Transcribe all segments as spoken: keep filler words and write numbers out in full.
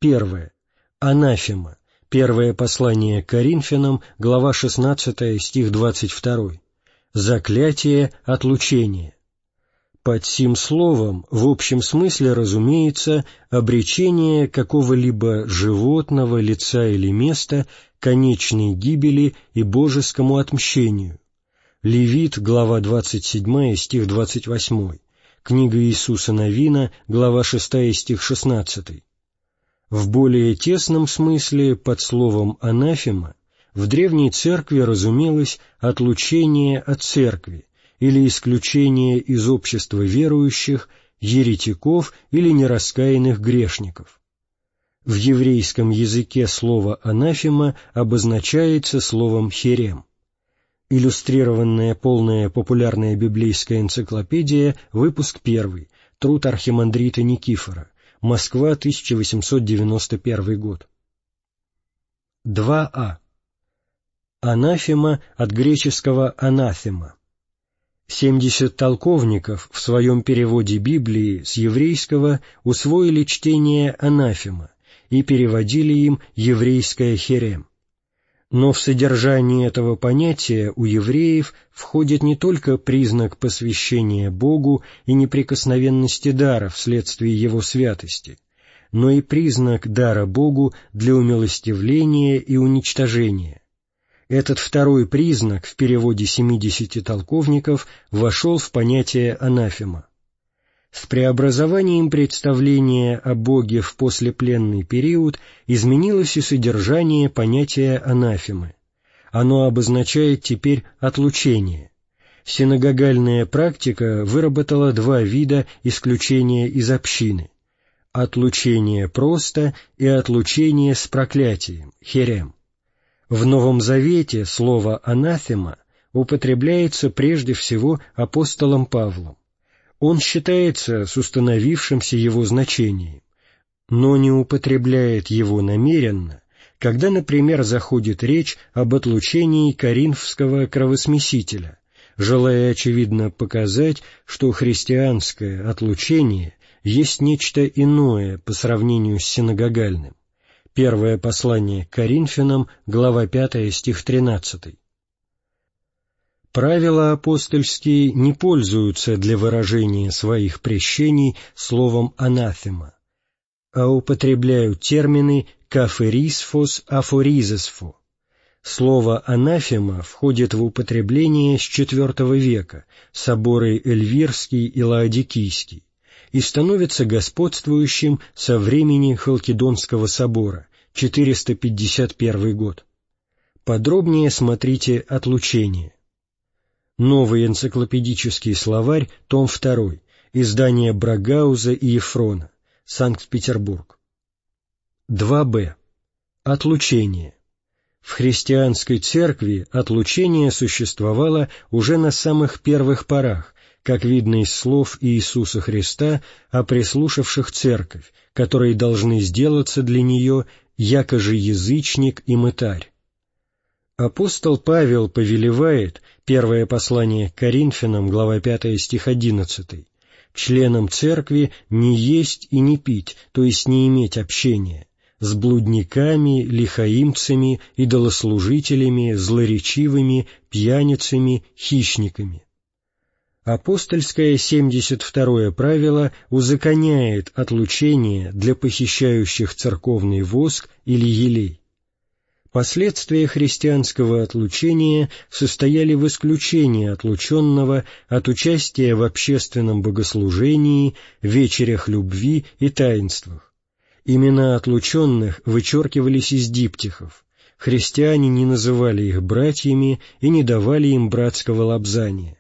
Первое. Анафема. Первое послание к Коринфянам, глава шестнадцатая, стих двадцать второй. Заклятие отлучения. Под сим словом в общем смысле разумеется обречение какого-либо животного, лица или места конечной гибели и божескому отмщению. Левит, глава двадцать седьмая, стих двадцать восьмой. Книга Иисуса Навина, глава шестая, стих шестнадцатый. В более тесном смысле под словом «анафема» в древней церкви разумелось отлучение от церкви или исключение из общества верующих, еретиков или нераскаянных грешников. В еврейском языке слово «анафема» обозначается словом «херем». Иллюстрированная полная популярная библейская энциклопедия, выпуск первый, труд архимандрита Никифора, Москва, тысяча восемьсот девяносто первый год. два а. Анафема от греческого «анафема». Семьдесят толковников в своем переводе Библии с еврейского усвоили чтение «анафема» и переводили им еврейское «херем». Но в содержании этого понятия у евреев входит не только признак посвящения Богу и неприкосновенности дара вследствие его святости, но и признак дара Богу для умилостивления и уничтожения. Этот второй признак в переводе семидесяти толковников вошел в понятие анафема. С преобразованием представления о Боге в послепленный период изменилось и содержание понятия анафемы. Оно обозначает теперь отлучение. Синагогальная практика выработала два вида исключения из общины: отлучение просто и отлучение с проклятием, херем. В Новом Завете слово «анафема» употребляется прежде всего апостолом Павлом. Он считается с установившимся его значением, но не употребляет его намеренно, когда, например, заходит речь об отлучении коринфского кровосмесителя, желая, очевидно, показать, что христианское отлучение есть нечто иное по сравнению с синагогальным. Первое послание к Коринфянам, глава пятая, стих тринадцатый. Правила апостольские не пользуются для выражения своих прещений словом «анафема», а употребляют термины «каферисфос», «афоризесфо». Слово «анафема» входит в употребление с четвертого века, соборы Эльвирский и Лаодикийский, и становится господствующим со времени Халкидонского собора, четыреста пятьдесят первый год. Подробнее смотрите «Отлучение». Новый энциклопедический словарь, том второй, издание Брагауза и Ефрона, Санкт-Петербург. два бэ. Отлучение. В христианской церкви отлучение существовало уже на самых первых порах, как видно из слов Иисуса Христа о прислушавших церковь, которые должны сделаться для нее яко же язычник и мытарь. Апостол Павел повелевает, первое послание к Коринфянам, глава пятая, стих одиннадцатый, членам церкви не есть и не пить, то есть не иметь общения, с блудниками, лихаимцами, идолослужителями, злоречивыми, пьяницами, хищниками. Апостольское семьдесят второе правило узаконяет отлучение для похищающих церковный воск или елей. Последствия христианского отлучения состояли в исключении отлученного от участия в общественном богослужении, вечерях любви и таинствах. Имена отлученных вычеркивались из диптихов, христиане не называли их братьями и не давали им братского лобзания.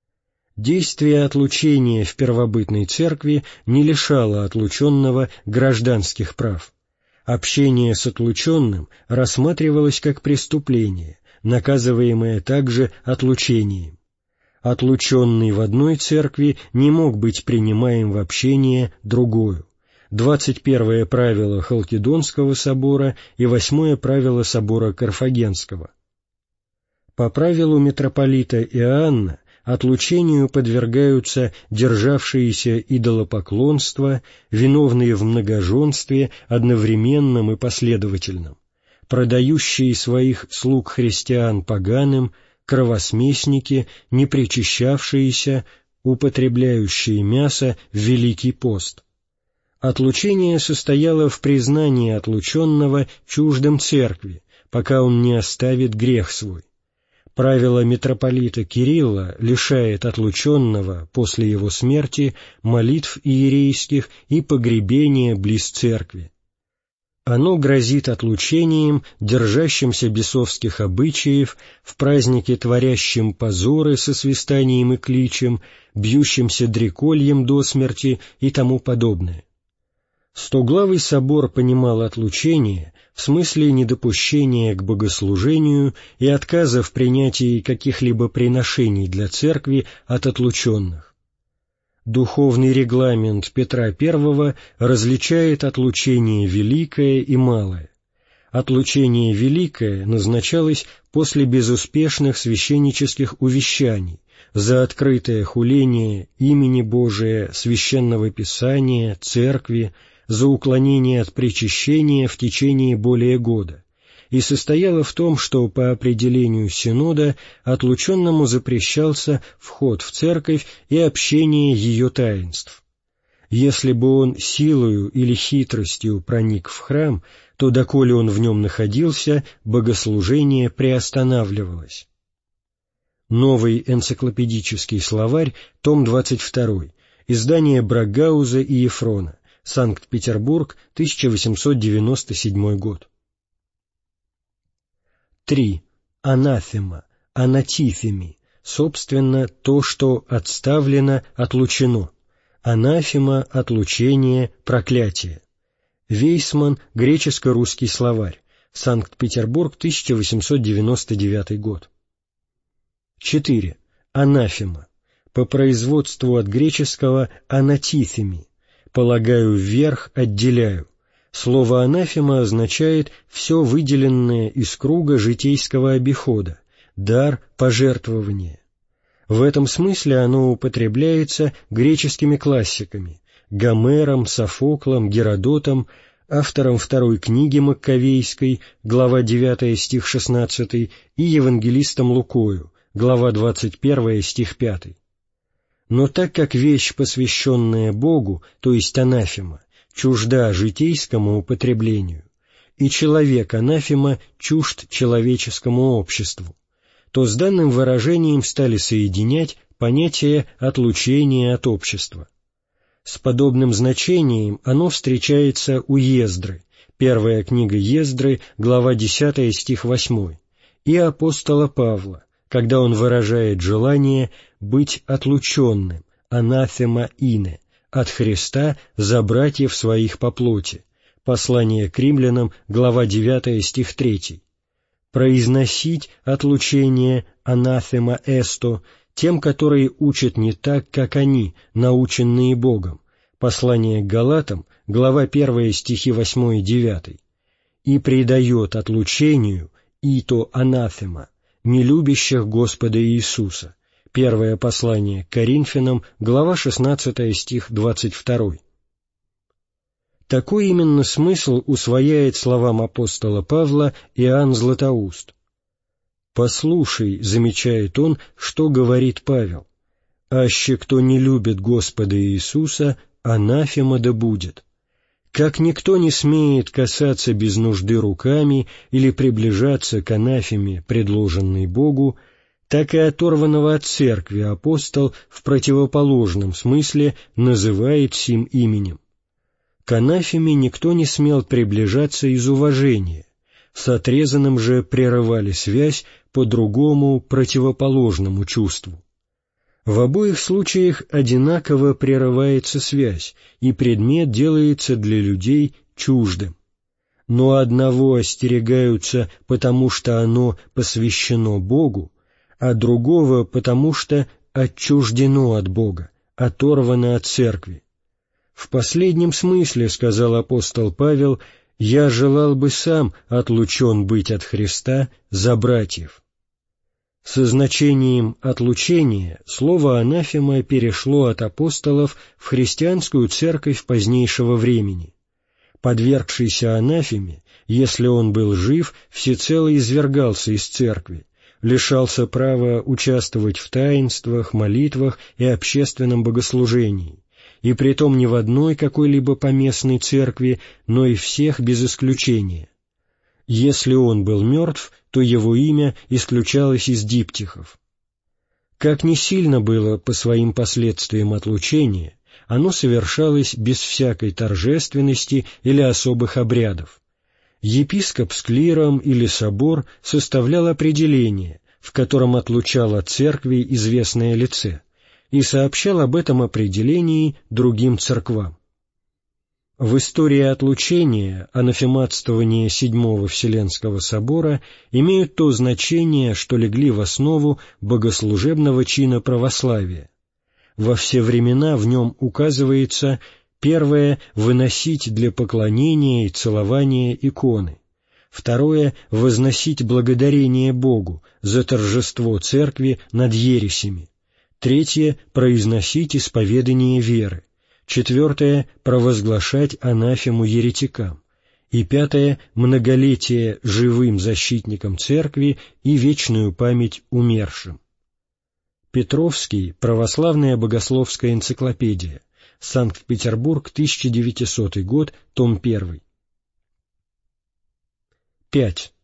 Действие отлучения в первобытной церкви не лишало отлученного гражданских прав. Общение с отлученным рассматривалось как преступление, наказываемое также отлучением. Отлученный в одной церкви не мог быть принимаем в общение другою. Двадцать первое правило Халкидонского собора и восьмое правило собора Карфагенского. По правилу митрополита Иоанна отлучению подвергаются державшиеся идолопоклонства, виновные в многоженстве одновременном и последовательном, продающие своих слуг христиан поганым, кровосмесники, не причащавшиеся, употребляющие мясо в Великий пост. Отлучение состояло в признании отлученного чуждым церкви, пока он не оставит грех свой. Правило митрополита Кирилла лишает отлученного после его смерти молитв иерейских и погребения близ церкви. Оно грозит отлучением, держащимся бесовских обычаев, в празднике творящим позоры со свистанием и кличем, бьющимся дрекольем до смерти и тому подобное. Стоглавый собор понимал отлучение в смысле недопущения к богослужению и отказа в принятии каких-либо приношений для церкви от отлученных. Духовный регламент Петра Первого различает отлучение великое и малое. Отлучение великое назначалось после безуспешных священнических увещаний за открытое хуление имени Божия, священного писания, церкви, за уклонение от причащения в течение более года, и состояло в том, что по определению Синода отлученному запрещался вход в церковь и общение ее таинств. Если бы он силою или хитростью проник в храм, то, доколе он в нем находился, богослужение приостанавливалось. Новый энциклопедический словарь, том двадцать два, издание Брагауза и Ефрона, Санкт-Петербург, тысяча восемьсот девяносто седьмой год. три. Анафема, анатифеми, собственно, то, что отставлено, отлучено. Анафема, отлучение, проклятие. Вейсман, греческо-русский словарь, Санкт-Петербург, тысяча восемьсот девяносто девятый год. четыре. Анафема, по производству от греческого анатифеми, полагаю вверх, отделяю. Слово анафема означает все выделенное из круга житейского обихода, дар, пожертвование. В этом смысле оно употребляется греческими классиками Гомером, Софоклом, Геродотом, автором второй книги Маккавейской, глава девятая, стих шестнадцатый, и евангелистом Лукою, глава двадцать первая, стих пятый. Но так как вещь, посвященная Богу, то есть анафема, чужда житейскому употреблению, и человек анафема чужд человеческому обществу, то с данным выражением стали соединять понятие отлучения от общества. С подобным значением оно встречается у Ездры, первая книга Ездры, глава десятая, стих восьмой, и апостола Павла, когда он выражает желание быть отлученным, анафема ине, от Христа за братьев своих по плоти. Послание к римлянам, глава девятая, стих третий. Произносить отлучение анафема эсто тем, которые учат не так, как они, наученные Богом. Послание к Галатам, глава первая, стихи восьмой и девятый. И предает отлучению ито анафема, нелюбящих Господа Иисуса. Первое послание к Коринфянам, глава шестнадцатая, стих двадцать второй. Такой именно смысл усвояет словам апостола Павла Иоанн Златоуст. «Послушай, — замечает он, — что говорит Павел, аще кто не любит Господа Иисуса, анафема да будет. Как никто не смеет касаться без нужды руками или приближаться к анафеме, предложенной Богу, так и оторванного от церкви апостол в противоположном смысле называет сим именем. К анафеме никто не смел приближаться из уважения, с отрезанным же прерывали связь по другому противоположному чувству. В обоих случаях одинаково прерывается связь, и предмет делается для людей чуждым. Но одного остерегаются, потому что оно посвящено Богу, а другого, потому что отчуждено от Бога, оторвано от церкви. В последнем смысле, сказал апостол Павел, я желал бы сам отлучен быть от Христа за братьев. Со значением «отлучение» слово «анафема» перешло от апостолов в христианскую церковь позднейшего времени. Подвергшийся анафеме, если он был жив, всецело извергался из церкви, лишался права участвовать в таинствах, молитвах и общественном богослужении, и притом не в одной какой-либо поместной церкви, но и всех без исключения. Если он был мертв, то его имя исключалось из диптихов. Как ни сильно было по своим последствиям отлучение, оно совершалось без всякой торжественности или особых обрядов. Епископ с клиром или собор составлял определение, в котором отлучал от церкви известное лице, и сообщал об этом определении другим церквам. В истории отлучения анафематствования Седьмого Вселенского собора имеют то значение, что легли в основу богослужебного чина православия. Во все времена в нем указывается: первое — выносить для поклонения и целования иконы; второе — возносить благодарение Богу за торжество церкви над ересями; третье — произносить исповедание веры; четвертое — провозглашать анафему еретикам; и пятое — многолетие живым защитникам церкви и вечную память умершим. Петровский, Православная богословская энциклопедия, Санкт-Петербург, тысяча девятисотый год, том первый. пять.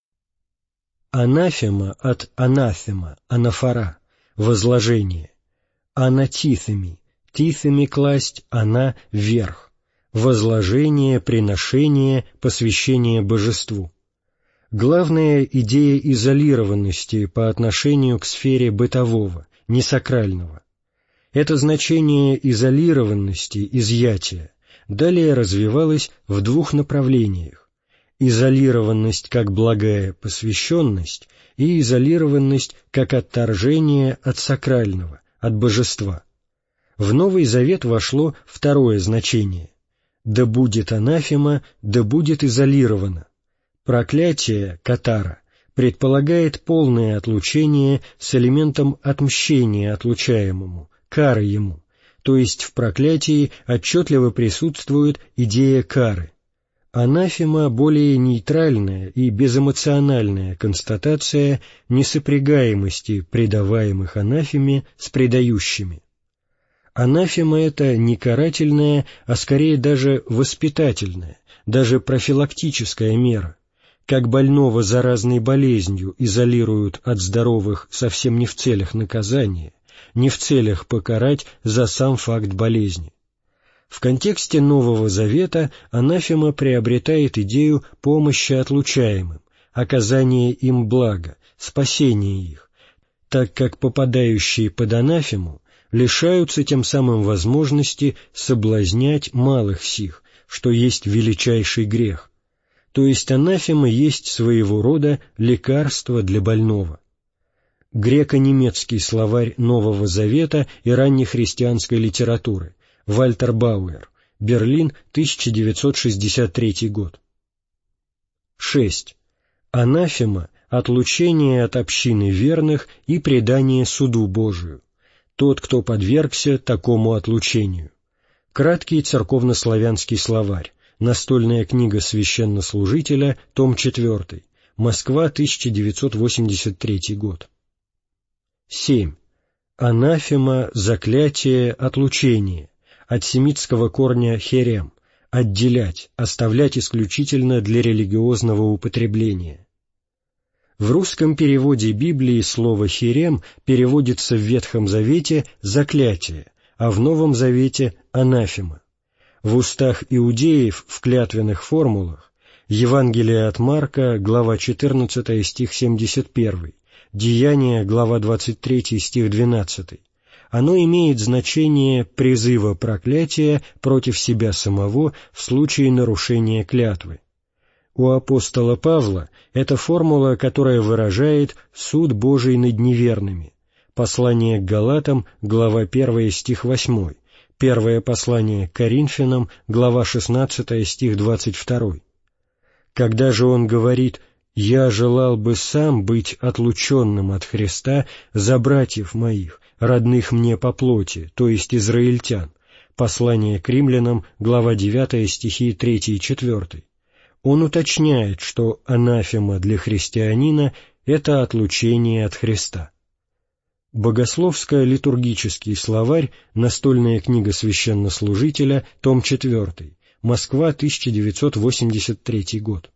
Анафема от анафема, анафора, возложение. Анатифеми, тифеми класть, ана вверх, возложение, приношение, посвящение божеству. Главная идея изолированности по отношению к сфере бытового, несакрального. Это значение изолированности, изъятия, далее развивалось в двух направлениях: изолированность как благая посвященность и изолированность как отторжение от сакрального, от божества. В Новый Завет вошло второе значение: «Да будет анафема, да будет изолирована». Проклятие, катара, предполагает полное отлучение с элементом отмщения отлучаемому, кары ему, то есть в проклятии отчетливо присутствует идея кары. Анафема — более нейтральная и безэмоциональная констатация несопрягаемости предаваемых анафеме с предающими. Анафема — это не карательная, а скорее даже воспитательная, даже профилактическая мера. Как больного заразной болезнью изолируют от здоровых совсем не в целях наказания, не в целях покарать за сам факт болезни. В контексте Нового Завета анафема приобретает идею помощи отлучаемым, оказания им блага, спасения их, так как попадающие под анафему лишаются тем самым возможности соблазнять малых сих, что есть величайший грех. То есть анафема есть своего рода лекарство для больного. Греко-немецкий словарь Нового Завета и раннехристианской литературы, Вальтер Бауэр, Берлин, тысяча девятьсот шестьдесят третий год. шесть. Анафема — отлучение от общины верных и предание суду Божию. Тот, кто подвергся такому отлучению. Краткий церковнославянский словарь. Настольная книга священнослужителя, том четвертый, Москва, тысяча девятьсот восемьдесят третий год. семь. Анафема, заклятие, отлучение, от семитского корня херем, отделять, оставлять исключительно для религиозного употребления. В русском переводе Библии слово херем переводится в Ветхом Завете «заклятие», а в Новом Завете «анафема». В устах иудеев в клятвенных формулах Евангелие от Марка, глава четырнадцатая, стих семьдесят первый, Деяния, глава двадцать третья, стих двенадцатый, оно имеет значение призыва проклятия против себя самого в случае нарушения клятвы. У апостола Павла это формула, которая выражает суд Божий над неверными. Послание к Галатам, глава первая, стих восьмой. Первое послание к Коринфянам, глава шестнадцатая, стих двадцать второй. Когда же он говорит «Я желал бы сам быть отлученным от Христа за братьев моих, родных мне по плоти, то есть израильтян». Послание к римлянам, глава девятая, стихи третий и четвёртый. Он уточняет, что анафема для христианина — это отлучение от Христа. Богословско-литургический словарь, настольная книга священнослужителя, том четвёртый, Москва, тысяча девятьсот восемьдесят третий год.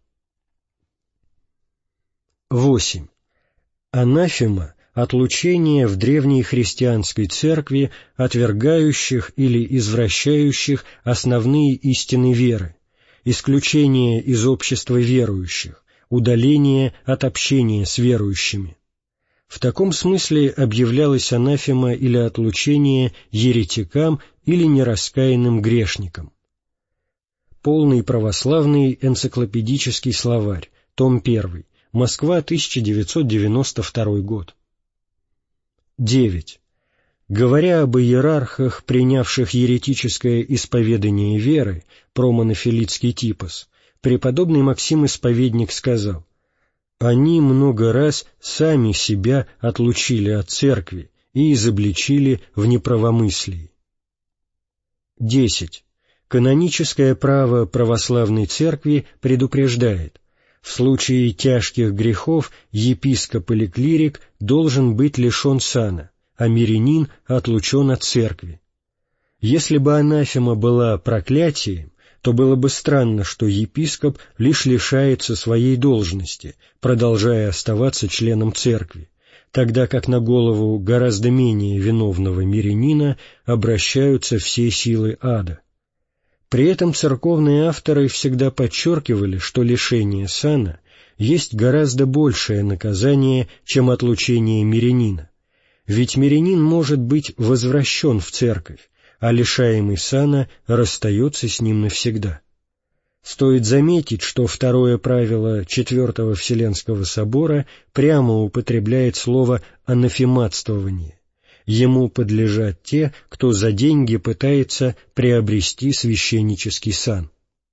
восемь. Анафема — отлучение в древней христианской церкви отвергающих или извращающих основные истины веры, исключение из общества верующих, удаление от общения с верующими. В таком смысле объявлялась анафема или отлучение еретикам или нераскаянным грешникам. Полный православный энциклопедический словарь, том первый, Москва, тысяча девятьсот девяносто второй год. девять. Говоря об иерархах, принявших еретическое исповедание веры, промонофилитский типос, преподобный Максим Исповедник сказал: «Они много раз сами себя отлучили от церкви и изобличили в неправомыслии». десять. Каноническое право православной церкви предупреждает: в случае тяжких грехов епископ или клирик должен быть лишен сана, а мирянин отлучен от церкви. Если бы анафема была проклятием, то было бы странно, что епископ лишь лишается своей должности, продолжая оставаться членом церкви, тогда как на голову гораздо менее виновного мирянина обращаются все силы ада. При этом церковные авторы всегда подчеркивали, что лишение сана есть гораздо большее наказание, чем отлучение мирянина, ведь мирянин может быть возвращен в церковь, а лишаемый сана расстается с ним навсегда. Стоит заметить, что второе правило Четвертого Вселенского собора прямо употребляет слово «анафематствование». Ему подлежат те, кто за деньги пытается приобрести священнический сан.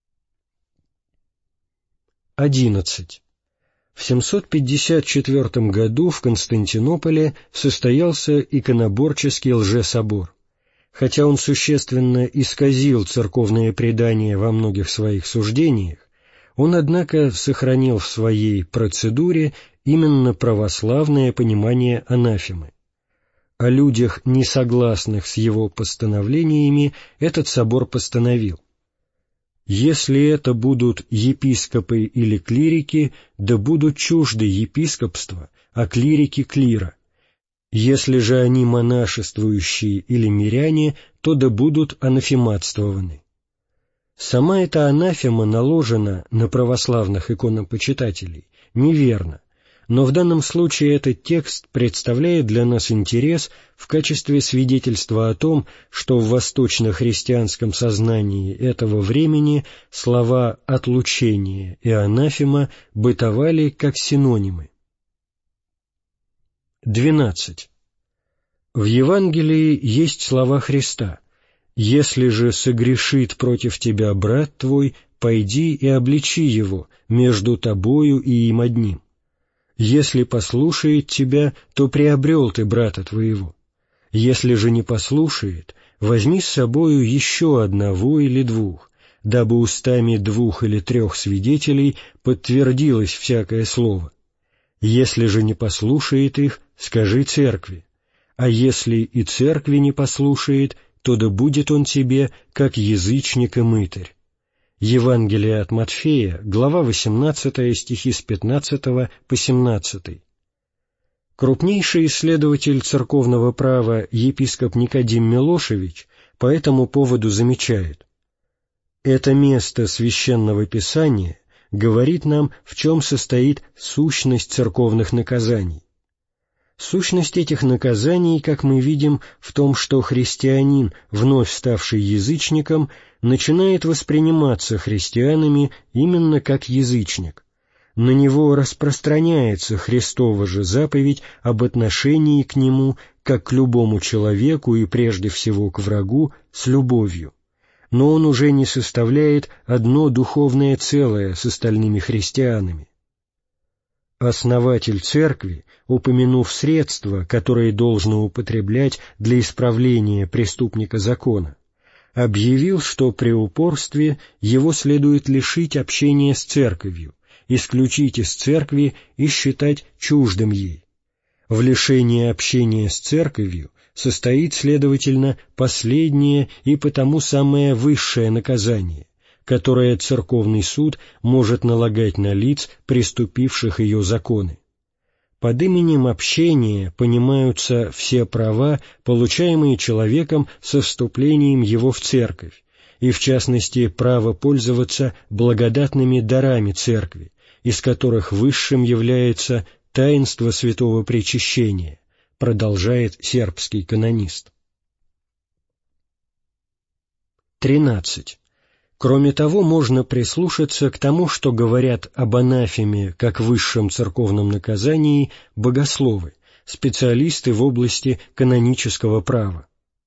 одиннадцать. В семьсот пятьдесят четвёртом году в Константинополе состоялся иконоборческий лжесобор. Хотя он существенно исказил церковное предание во многих своих суждениях, он, однако, сохранил в своей процедуре именно православное понимание анафемы. О людях, не согласных с его постановлениями, этот собор постановил: «Если это будут епископы или клирики, да будут чужды епископства, а клирики клира. Если же они монашествующие или миряне, то да будут анафематствованы». Сама эта анафема наложена на православных иконопочитателей неверно, но в данном случае этот текст представляет для нас интерес в качестве свидетельства о том, что в восточно-христианском сознании этого времени слова «отлучение» и «анафема» бытовали как синонимы. двенадцать. В Евангелии есть слова Христа: «Если же согрешит против тебя брат твой, пойди и обличи его между тобою и им одним. Если послушает тебя, то приобрел ты брата твоего. Если же не послушает, возьми с собою еще одного или двух, дабы устами двух или трех свидетелей подтвердилось всякое слово. Если же не послушает их, скажи церкви, а если и церкви не послушает, то да будет он тебе, как язычник и мытарь». Евангелие от Матфея, глава восемнадцатая, стихи с пятнадцатого по семнадцатый. Крупнейший исследователь церковного права епископ Никодим Милошевич по этому поводу замечает: «Это место Священного Писания говорит нам, в чем состоит сущность церковных наказаний. Сущность этих наказаний, как мы видим, в том, что христианин, вновь ставший язычником, начинает восприниматься христианами именно как язычник. На него распространяется Христова же заповедь об отношении к нему, как к любому человеку и прежде всего к врагу, с любовью. Но он уже не составляет одно духовное целое с остальными христианами. Основатель церкви, упомянув средства, которые должно употреблять для исправления преступника закона, объявил, что при упорстве его следует лишить общения с церковью, исключить из церкви и считать чуждым ей. В лишении общения с церковью состоит, следовательно, последнее и потому самое высшее наказание, которое церковный суд может налагать на лиц, преступивших ее законы. Под именем общения понимаются все права, получаемые человеком со вступлением его в церковь, и в частности право пользоваться благодатными дарами церкви, из которых высшим является таинство святого причащения, продолжает сербский канонист. тринадцать. Кроме того, можно прислушаться к тому, что говорят об анафеме как высшем церковном наказании богословы, специалисты в области канонического права.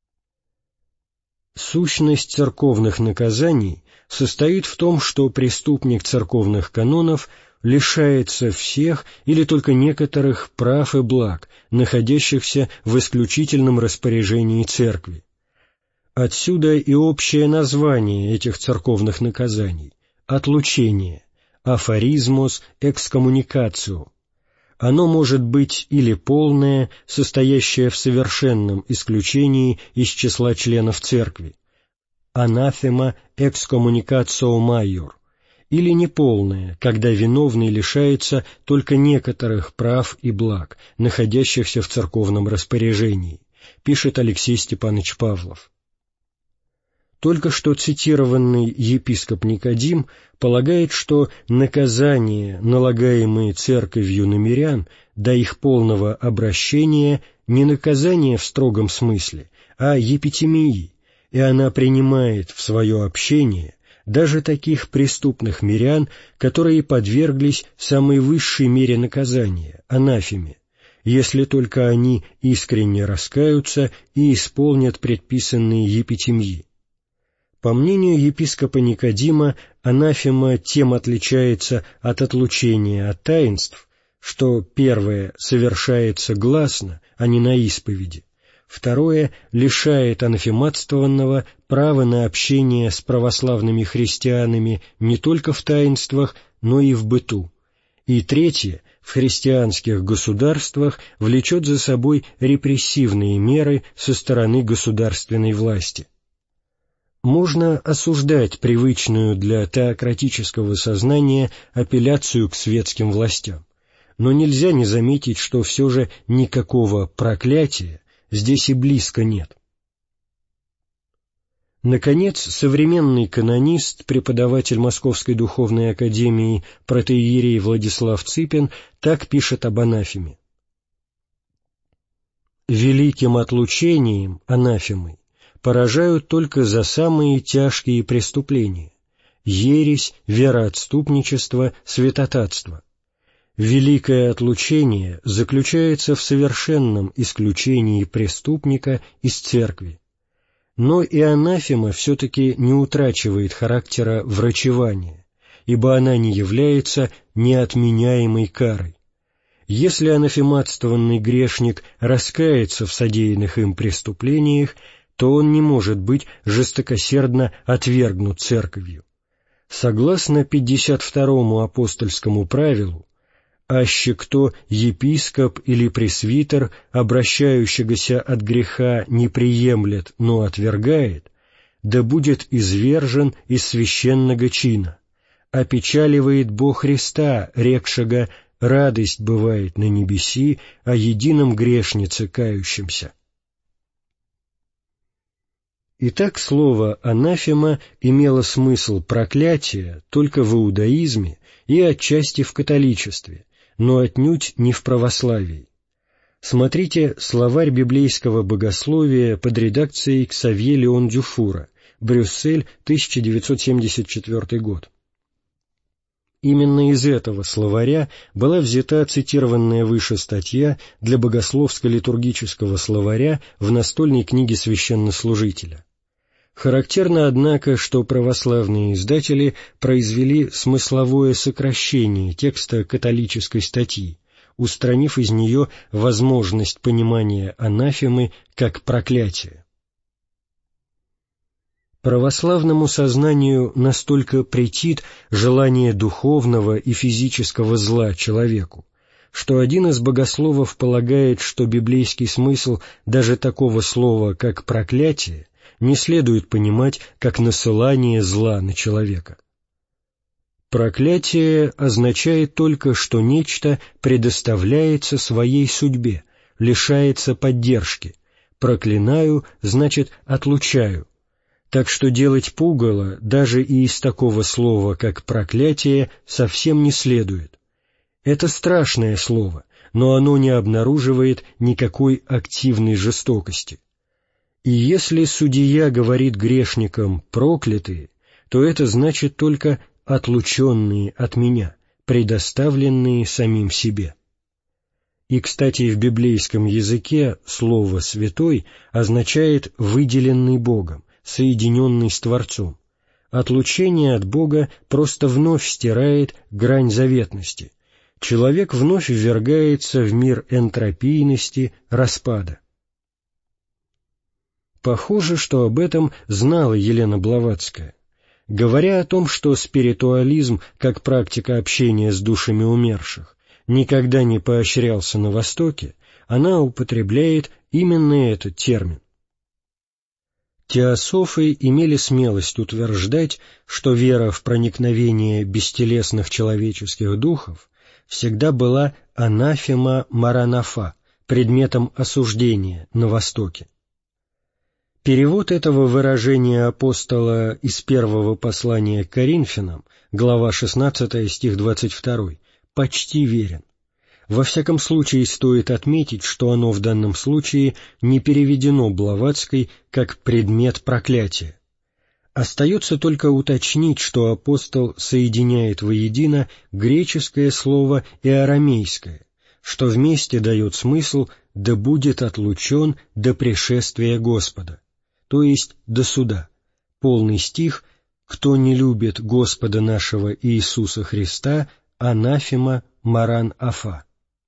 Сущность церковных наказаний состоит в том, что преступник церковных канонов лишается всех или только некоторых прав и благ, находящихся в исключительном распоряжении церкви. Отсюда и общее название этих церковных наказаний – отлучение, афоризмос экскоммуникацио. Оно может быть или полное, состоящее в совершенном исключении из числа членов церкви, анафема экскоммуникацио майор, или неполное, когда виновный лишается только некоторых прав и благ, находящихся в церковном распоряжении, пишет Алексей Степанович Павлов. Только что цитированный епископ Никодим полагает, что наказания, налагаемые церковью на мирян, до их полного обращения, не наказание в строгом смысле, а епитемии, и она принимает в свое общение даже таких преступных мирян, которые подверглись самой высшей мере наказания – анафеме, если только они искренне раскаются и исполнят предписанные епитемии. По мнению епископа Никодима, анафема тем отличается от отлучения от таинств, что первое совершается гласно, а не на исповеди, второе лишает анафематствованного права на общение с православными христианами не только в таинствах, но и в быту, и третье в христианских государствах влечет за собой репрессивные меры со стороны государственной власти. Можно осуждать привычную для теократического сознания апелляцию к светским властям, но нельзя не заметить, что все же никакого проклятия здесь и близко нет. Наконец, современный канонист, преподаватель Московской духовной академии протоиерей Владислав Цыпин так пишет об анафеме. «Великим отлучением, анафемой, поражают только за самые тяжкие преступления – ересь, вероотступничество, святотатство. Великое отлучение заключается в совершенном исключении преступника из церкви. Но и анафема все-таки не утрачивает характера врачевания, ибо она не является неотменяемой карой. Если анафематствованный грешник раскается в содеянных им преступлениях, то он не может быть жестокосердно отвергнут церковью. Согласно пятьдесят второму апостольскому правилу, аще кто епископ или пресвитер, обращающегося от греха, не приемлет, но отвергает, да будет извержен из священного чина. Опечаливает Бог Христа, рекшего: радость бывает на небеси о едином грешнице кающемся». Итак, слово «анафема» имело смысл проклятия только в иудаизме и отчасти в католичестве, но отнюдь не в православии. Смотрите словарь библейского богословия под редакцией Ксавье Леон Дюфура, Брюссель, тысяча девятьсот семьдесят четвёртый год. Именно из этого словаря была взята цитированная выше статья для богословско-литургического словаря в настольной книге священнослужителя. Характерно, однако, что православные издатели произвели смысловое сокращение текста католической статьи, устранив из нее возможность понимания анафемы как проклятия. Православному сознанию настолько претит желание духовного и физического зла человеку, что один из богословов полагает, что библейский смысл даже такого слова, как «проклятие», не следует понимать как насылание зла на человека. Проклятие означает только, что нечто предоставляется своей судьбе, лишается поддержки. Проклинаю значит отлучаю. Так что делать пугало даже и из такого слова, как проклятие, совсем не следует. Это страшное слово, но оно не обнаруживает никакой активной жестокости. И если судья говорит грешникам «проклятые», то это значит только «отлученные от меня», предоставленные самим себе. И, кстати, в библейском языке слово «святой» означает «выделенный Богом», соединенный с Творцом. Отлучение от Бога просто вновь стирает грань заветности. Человек вновь ввергается в мир энтропийности, распада. Похоже, что об этом знала Елена Блаватская. Говоря о том, что спиритуализм, как практика общения с душами умерших, никогда не поощрялся на Востоке, она употребляет именно этот термин. Теософы имели смелость утверждать, что вера в проникновение бестелесных человеческих духов всегда была анафема маранафа, предметом осуждения на Востоке. Перевод этого выражения апостола из первого послания к Коринфянам, глава шестнадцатая, стих двадцать второй, почти верен. Во всяком случае, стоит отметить, что оно в данном случае не переведено Блаватской как предмет проклятия. Остается только уточнить, что апостол соединяет воедино греческое слово и арамейское, что вместе дает смысл «да будет отлучен до пришествия Господа», то есть до суда. Полный стих «Кто не любит Господа нашего Иисуса Христа, анафема маран афа».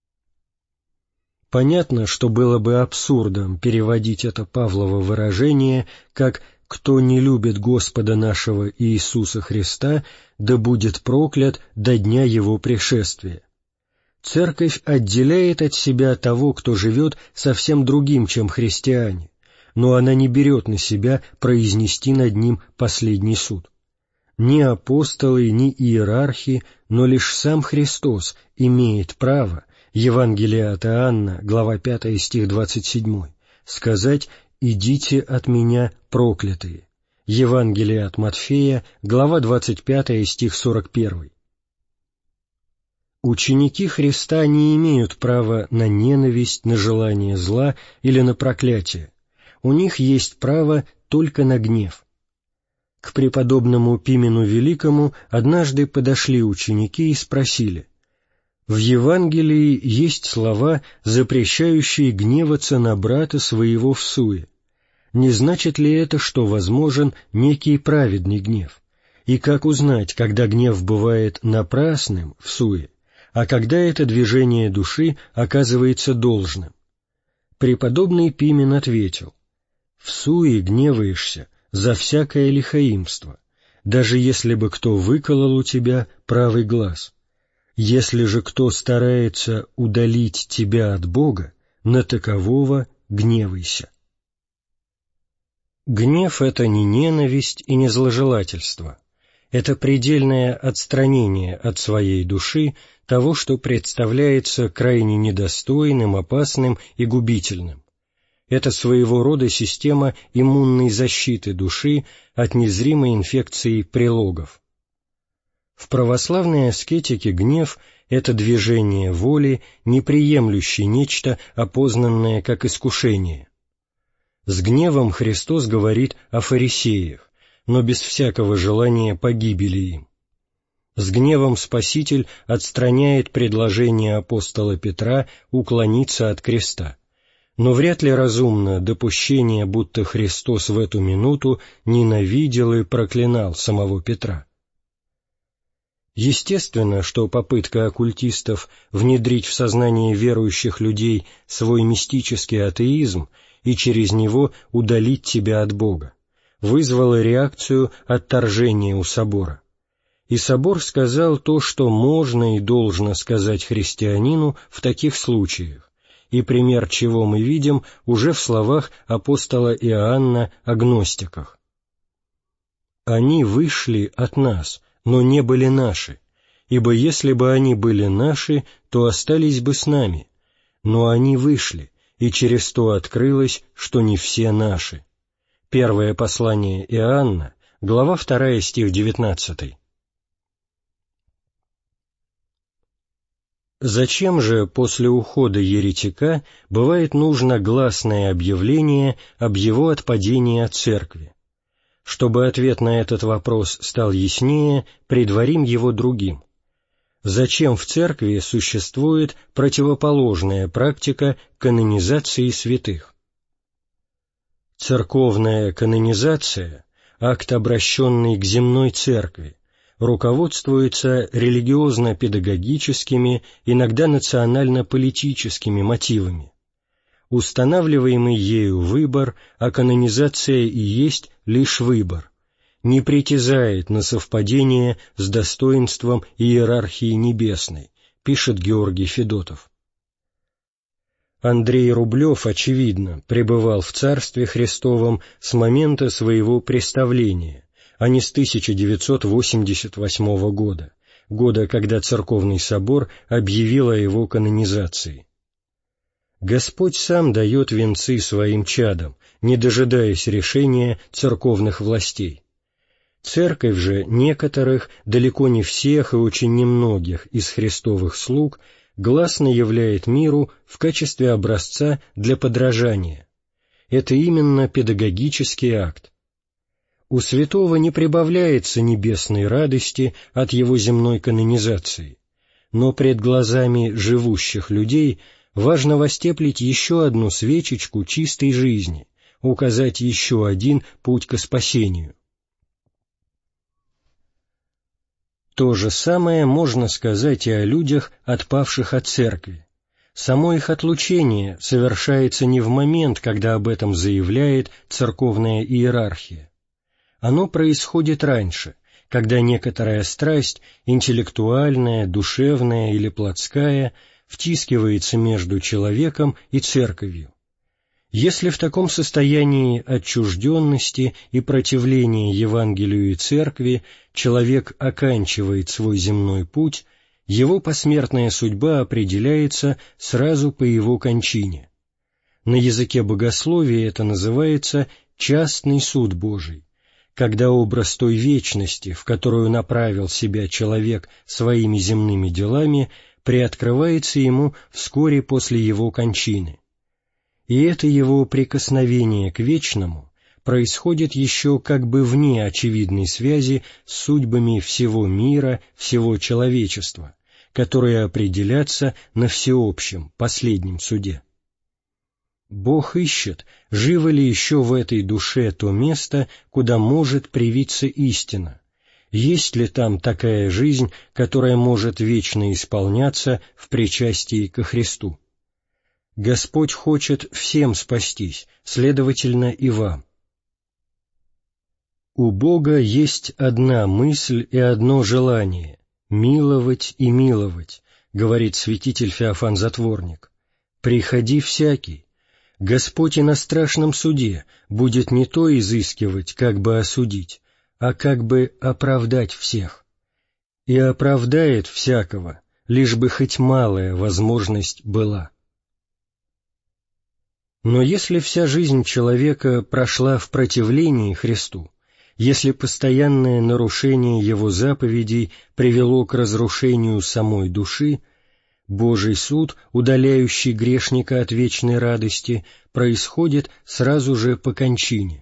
Понятно, что было бы абсурдом переводить это Павлово выражение как «кто не любит Господа нашего Иисуса Христа, да будет проклят до дня Его пришествия». Церковь отделяет от себя того, кто живет совсем другим, чем христиане, но она не берет на себя произнести над ним последний суд. Ни апостолы, ни иерархи, но лишь сам Христос имеет право, Евангелие от Иоанна, глава пятая, стих двадцать семь, сказать «Идите от меня, проклятые». Евангелие от Матфея, глава двадцать пятая, стих сорок один. Ученики Христа не имеют права на ненависть, на желание зла или на проклятие. У них есть право только на гнев. К преподобному Пимену Великому однажды подошли ученики и спросили: «В Евангелии есть слова, запрещающие гневаться на брата своего в суе. Не значит ли это, что возможен некий праведный гнев? И как узнать, когда гнев бывает напрасным в суе, а когда это движение души оказывается должным?» Преподобный Пимен ответил: «В суе гневаешься за всякое лихаимство, даже если бы кто выколол у тебя правый глаз. Если же кто старается удалить тебя от Бога, на такового гневайся». Гнев — это не ненависть и не зложелательство. Это предельное отстранение от своей души того, что представляется крайне недостойным, опасным и губительным. Это своего рода система иммунной защиты души от незримой инфекции прилогов. В православной аскетике гнев — это движение воли, не приемлющее нечто, опознанное как искушение. С гневом Христос говорит о фарисеях, но без всякого желания погибели им. С гневом Спаситель отстраняет предложение апостола Петра уклониться от креста, Но вряд ли разумно допущение, будто Христос в эту минуту ненавидел и проклинал самого Петра. Естественно, что попытка оккультистов внедрить в сознание верующих людей свой мистический атеизм и через него удалить тебя от Бога вызвала реакцию отторжения у собора. И собор сказал то, что можно и должно сказать христианину в таких случаях, и пример чего мы видим уже в словах апостола Иоанна о гностиках. «Они вышли от нас, но не были наши, ибо если бы они были наши, то остались бы с нами, но они вышли, и через то открылось, что не все наши». Первое послание Иоанна, глава вторая, стих девятнадцатый. Зачем же после ухода еретика бывает нужно гласное объявление об его отпадении от церкви? Чтобы ответ на этот вопрос стал яснее, предварим его другим. Зачем в церкви существует противоположная практика канонизации святых? Церковная канонизация, акт, обращенный к земной церкви, руководствуется религиозно-педагогическими, иногда национально-политическими мотивами. Устанавливаемый ею выбор, а канонизация и есть лишь выбор, не притязает на совпадение с достоинством иерархии небесной, пишет Георгий Федотов. Андрей Рублев, очевидно, пребывал в Царстве Христовом с момента своего представления, а не с тысяча девятьсот восемьдесят восьмого года, года, когда Церковный собор объявил о его канонизации. Господь сам дает венцы своим чадам, не дожидаясь решения церковных властей. Церковь же некоторых, далеко не всех и очень немногих из Христовых слуг гласно являет миру в качестве образца для подражания. Это именно педагогический акт. У святого не прибавляется небесной радости от его земной канонизации, но пред глазами живущих людей важно востеплить еще одну свечечку чистой жизни, указать еще один путь к спасению. То же самое можно сказать и о людях, отпавших от церкви. Само их отлучение совершается не в момент, когда об этом заявляет церковная иерархия. Оно происходит раньше, когда некоторая страсть, интеллектуальная, душевная или плотская, втискивается между человеком и церковью. Если в таком состоянии отчужденности и противления Евангелию и Церкви человек оканчивает свой земной путь, его посмертная судьба определяется сразу по его кончине. На языке богословия это называется «частный суд Божий», когда образ той вечности, в которую направил себя человек своими земными делами, приоткрывается ему вскоре после его кончины. И это его прикосновение к вечному происходит еще как бы вне очевидной связи с судьбами всего мира, всего человечества, которые определятся на всеобщем, последнем суде. Бог ищет, живо ли еще в этой душе то место, куда может привиться истина, есть ли там такая жизнь, которая может вечно исполняться в причастии ко Христу. Господь хочет всем спастись, следовательно, и вам. У Бога есть одна мысль и одно желание — миловать и миловать, говорит святитель Феофан Затворник. Приходи всякий. Господь и на страшном суде будет не то изыскивать, как бы осудить, а как бы оправдать всех. И оправдает всякого, лишь бы хоть малая возможность была. Но если вся жизнь человека прошла в противлении Христу, если постоянное нарушение Его заповедей привело к разрушению самой души, Божий суд, удаляющий грешника от вечной радости, происходит сразу же по кончине.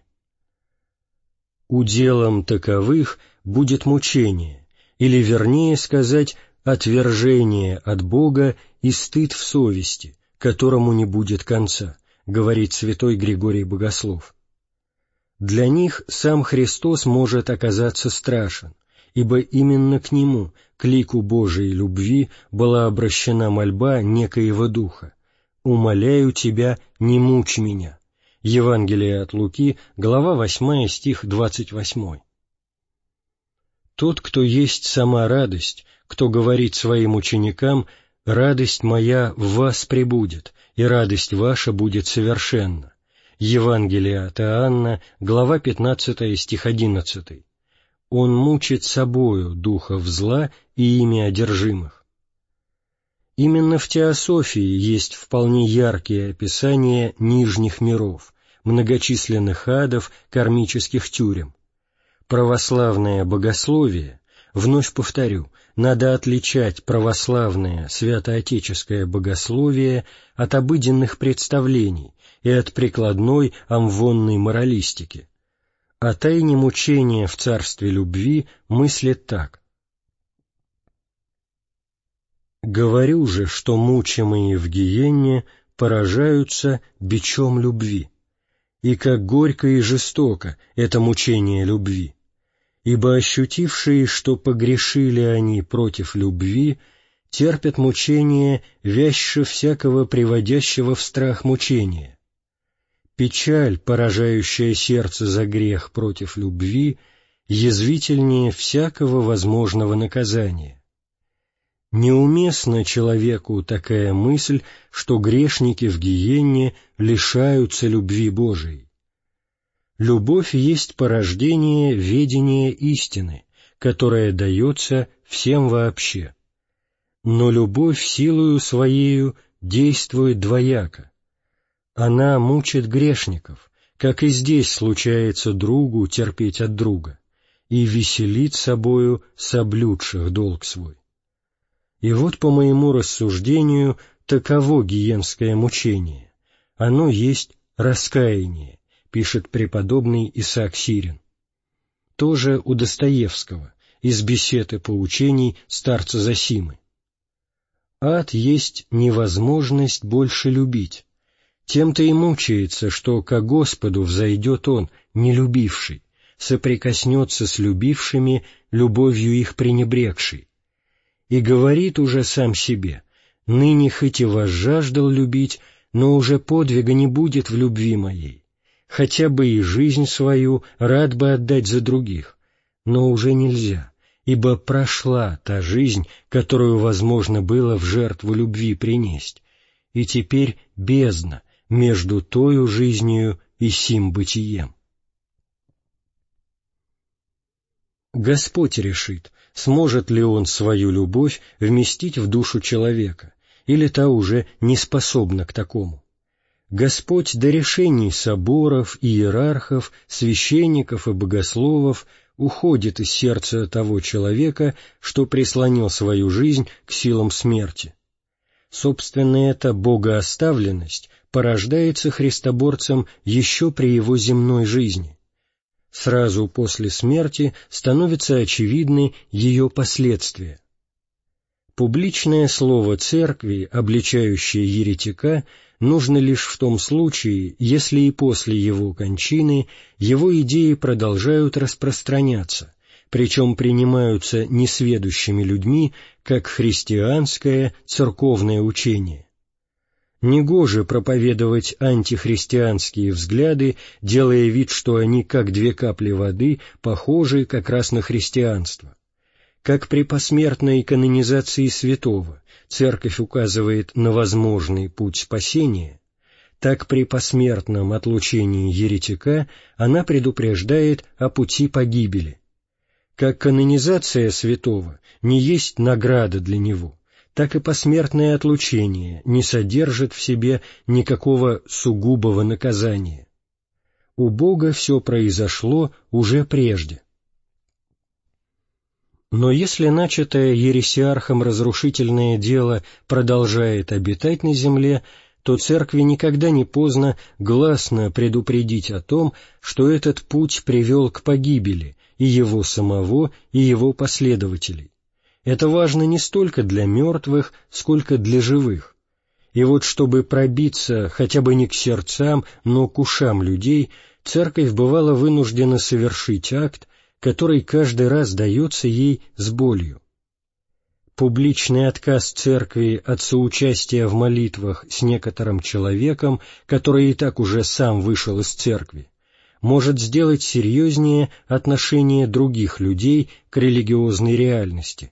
Уделом таковых будет мучение, или, вернее сказать, отвержение от Бога и стыд в совести, которому не будет конца, говорит святой Григорий Богослов. Для них сам Христос может оказаться страшен, ибо именно к Нему, к лику Божией любви, была обращена мольба некоего духа: «Умоляю Тебя, не мучь меня». Евангелие от Луки, глава восьмая, стих двадцать восьмой. Тот, кто есть сама радость, кто говорит своим ученикам: «Радость моя в вас пребудет, и радость ваша будет совершенна». Евангелие от Иоанна, глава пятнадцатая, стих одиннадцатый. Он мучит собою духов зла и ими одержимых. Именно в теософии есть вполне яркие описания нижних миров, многочисленных адов, кармических тюрем. Православное богословие, вновь повторю, надо отличать православное святоотеческое богословие от обыденных представлений и от прикладной амвонной моралистики. О тайне мучения в царстве любви мыслит так. «Говорю же, что мучимые в гиенне поражаются бичом любви, и как горько и жестоко это мучение любви, ибо ощутившие, что погрешили они против любви, терпят мучение вяще всякого приводящего в страх мучения. Печаль, поражающая сердце за грех против любви, язвительнее всякого возможного наказания. Неуместна человеку такая мысль, что грешники в гиенне лишаются любви Божией. Любовь есть порождение ведения истины, которая дается всем вообще. Но любовь силою своею действует двояко. Она мучит грешников, как и здесь случается другу терпеть от друга, и веселит собою соблюдших долг свой. И вот, по моему рассуждению, таково гиенское мучение. Оно есть раскаяние, пишет преподобный Исаак Сирин. Тоже у Достоевского, из бесед и поучений старца Зосимы. Ад есть невозможность больше любить. Тем-то и мучается, что ко Господу взойдет он, не любивший, соприкоснется с любившими, любовью их пренебрегший. И говорит уже сам себе: «Ныне хоть и возжаждал любить, но уже подвига не будет в любви моей. Хотя бы и жизнь свою рад бы отдать за других, но уже нельзя, ибо прошла та жизнь, которую возможно было в жертву любви принесть, и теперь бездна между тою жизнью и сим бытием». Господь решит, сможет ли Он свою любовь вместить в душу человека, или та уже не способна к такому. Господь до решений соборов, иерархов, священников и богословов уходит из сердца того человека, что прислонил свою жизнь к силам смерти. Собственно, эта богооставленность порождается христоборцем еще при его земной жизни. Сразу после смерти становятся очевидны ее последствия. Публичное слово Церкви, обличающее еретика, нужно лишь в том случае, если и после его кончины его идеи продолжают распространяться, причем принимаются несведущими людьми как христианское церковное учение. Негоже проповедовать антихристианские взгляды, делая вид, что они, как две капли воды, похожи как раз на христианство. Как при посмертной канонизации святого Церковь указывает на возможный путь спасения, так при посмертном отлучении еретика она предупреждает о пути погибели. Как канонизация святого не есть награда для него, так и посмертное отлучение не содержит в себе никакого сугубого наказания. У Бога все произошло уже прежде. Но если начатое ересиархом разрушительное дело продолжает обитать на земле, то Церкви никогда не поздно гласно предупредить о том, что этот путь привел к погибели и его самого, и его последователей. Это важно не столько для мертвых, сколько для живых. И вот чтобы пробиться хотя бы не к сердцам, но к ушам людей, Церковь бывала вынуждена совершить акт, который каждый раз дается ей с болью. Публичный отказ Церкви от соучастия в молитвах с некоторым человеком, который и так уже сам вышел из Церкви, может сделать серьезнее отношение других людей к религиозной реальности.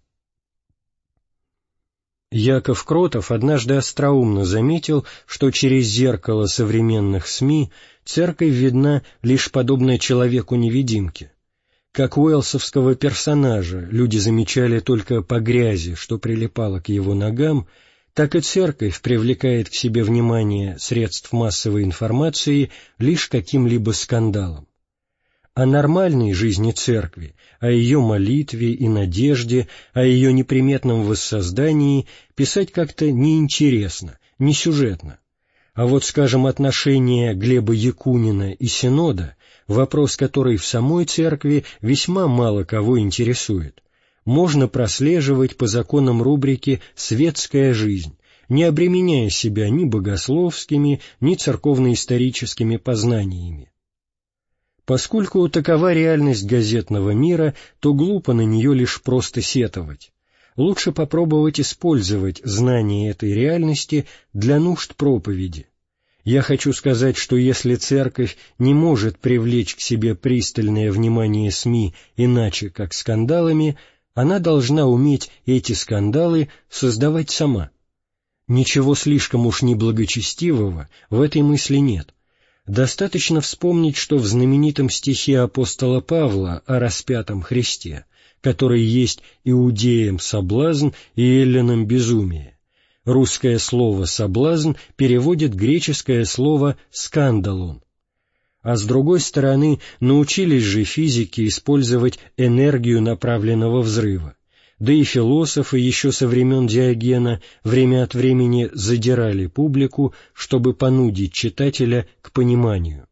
Яков Кротов однажды остроумно заметил, что через зеркало современных СМИ Церковь видна лишь подобно человеку-невидимке. Как уэллсовского персонажа люди замечали только по грязи, что прилипало к его ногам, так и Церковь привлекает к себе внимание средств массовой информации лишь каким-либо скандалом. О нормальной жизни Церкви, о ее молитве и надежде, о ее неприметном воссоздании писать как-то неинтересно, не сюжетно. А вот, скажем, отношения Глеба Якунина и Синода, вопрос который в самой Церкви весьма мало кого интересует, можно прослеживать по законам рубрики «Светская жизнь», не обременяя себя ни богословскими, ни церковно-историческими познаниями. Поскольку такова реальность газетного мира, то глупо на нее лишь просто сетовать. Лучше попробовать использовать знание этой реальности для нужд проповеди. Я хочу сказать, что если Церковь не может привлечь к себе пристальное внимание СМИ иначе, как скандалами, она должна уметь эти скандалы создавать сама. Ничего слишком уж неблагочестивого в этой мысли нет. Достаточно вспомнить, что в знаменитом стихе апостола Павла о распятом Христе, который есть иудеям соблазн и эллинам безумие, русское слово «соблазн» переводит греческое слово «скандалон». А с другой стороны, научились же физики использовать энергию направленного взрыва, да и философы еще со времен Диогена время от времени задирали публику, чтобы понудить читателя к пониманию.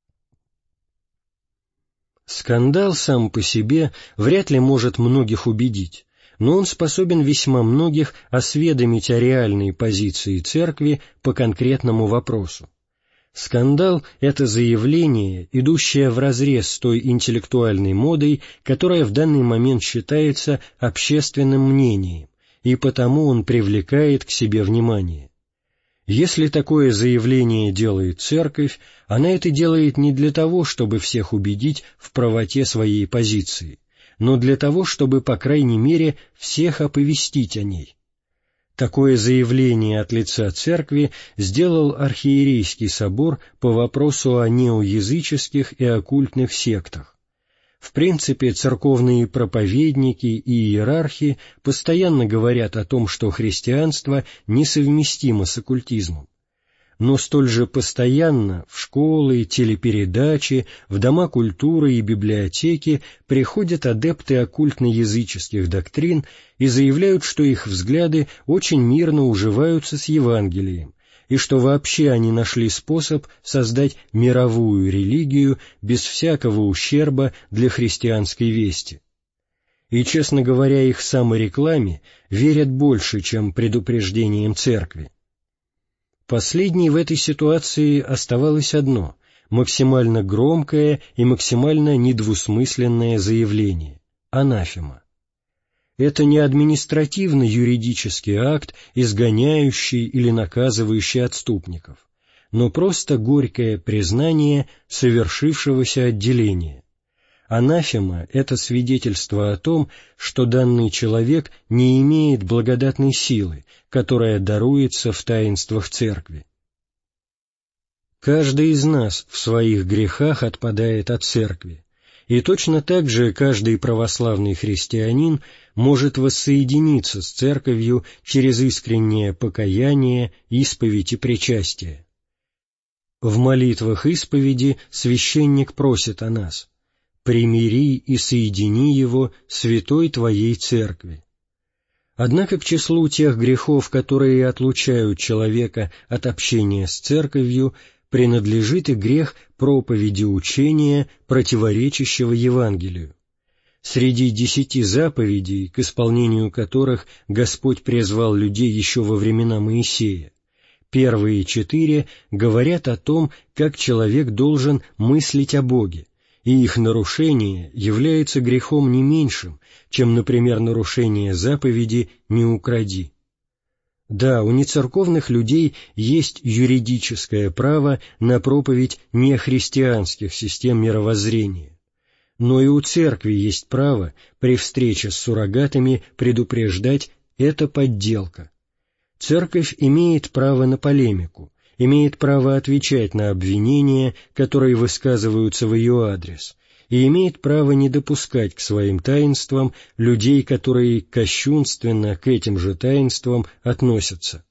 Скандал сам по себе вряд ли может многих убедить, но он способен весьма многих осведомить о реальной позиции Церкви по конкретному вопросу. Скандал — это заявление, идущее вразрез с той интеллектуальной модой, которая в данный момент считается общественным мнением, и потому он привлекает к себе внимание. Если такое заявление делает Церковь, она это делает не для того, чтобы всех убедить в правоте своей позиции, но для того, чтобы, по крайней мере, всех оповестить о ней. Такое заявление от лица Церкви сделал Архиерейский собор по вопросу о неоязыческих и оккультных сектах. В принципе, церковные проповедники и иерархи постоянно говорят о том, что христианство несовместимо с оккультизмом. Но столь же постоянно в школы, телепередачи, в дома культуры и библиотеки приходят адепты оккультно-языческих доктрин и заявляют, что их взгляды очень мирно уживаются с Евангелием, и что вообще они нашли способ создать мировую религию без всякого ущерба для христианской вести. И, честно говоря, их саморекламе верят больше, чем предупреждениям Церкви. Последней в этой ситуации оставалось одно — максимально громкое и максимально недвусмысленное заявление — анафема. Это не административно-юридический акт, изгоняющий или наказывающий отступников, но просто горькое признание совершившегося отделения. Анафема — это свидетельство о том, что данный человек не имеет благодатной силы, которая даруется в таинствах Церкви. Каждый из нас в своих грехах отпадает от Церкви, и точно так же каждый православный христианин может воссоединиться с Церковью через искреннее покаяние, исповедь и причастие. В молитвах исповеди священник просит о нас: «Примири и соедини его святой Твоей Церкви». Однако к числу тех грехов, которые отлучают человека от общения с Церковью, принадлежит и грех проповеди учения, противоречащего Евангелию. Среди десяти заповедей, к исполнению которых Господь призвал людей еще во времена Моисея, Первые четыре говорят о том, как человек должен мыслить о Боге, и их нарушение является грехом не меньшим, чем, например, нарушение заповеди «не укради». Да, у нецерковных людей есть юридическое право на проповедь нехристианских систем мировоззрения, но и у церкви есть право при встрече с суррогатами предупреждать «это подделка». Церковь имеет право на полемику, имеет право отвечать на обвинения, которые высказываются в ее адрес, и имеет право не допускать к своим таинствам людей, которые кощунственно к этим же таинствам относятся.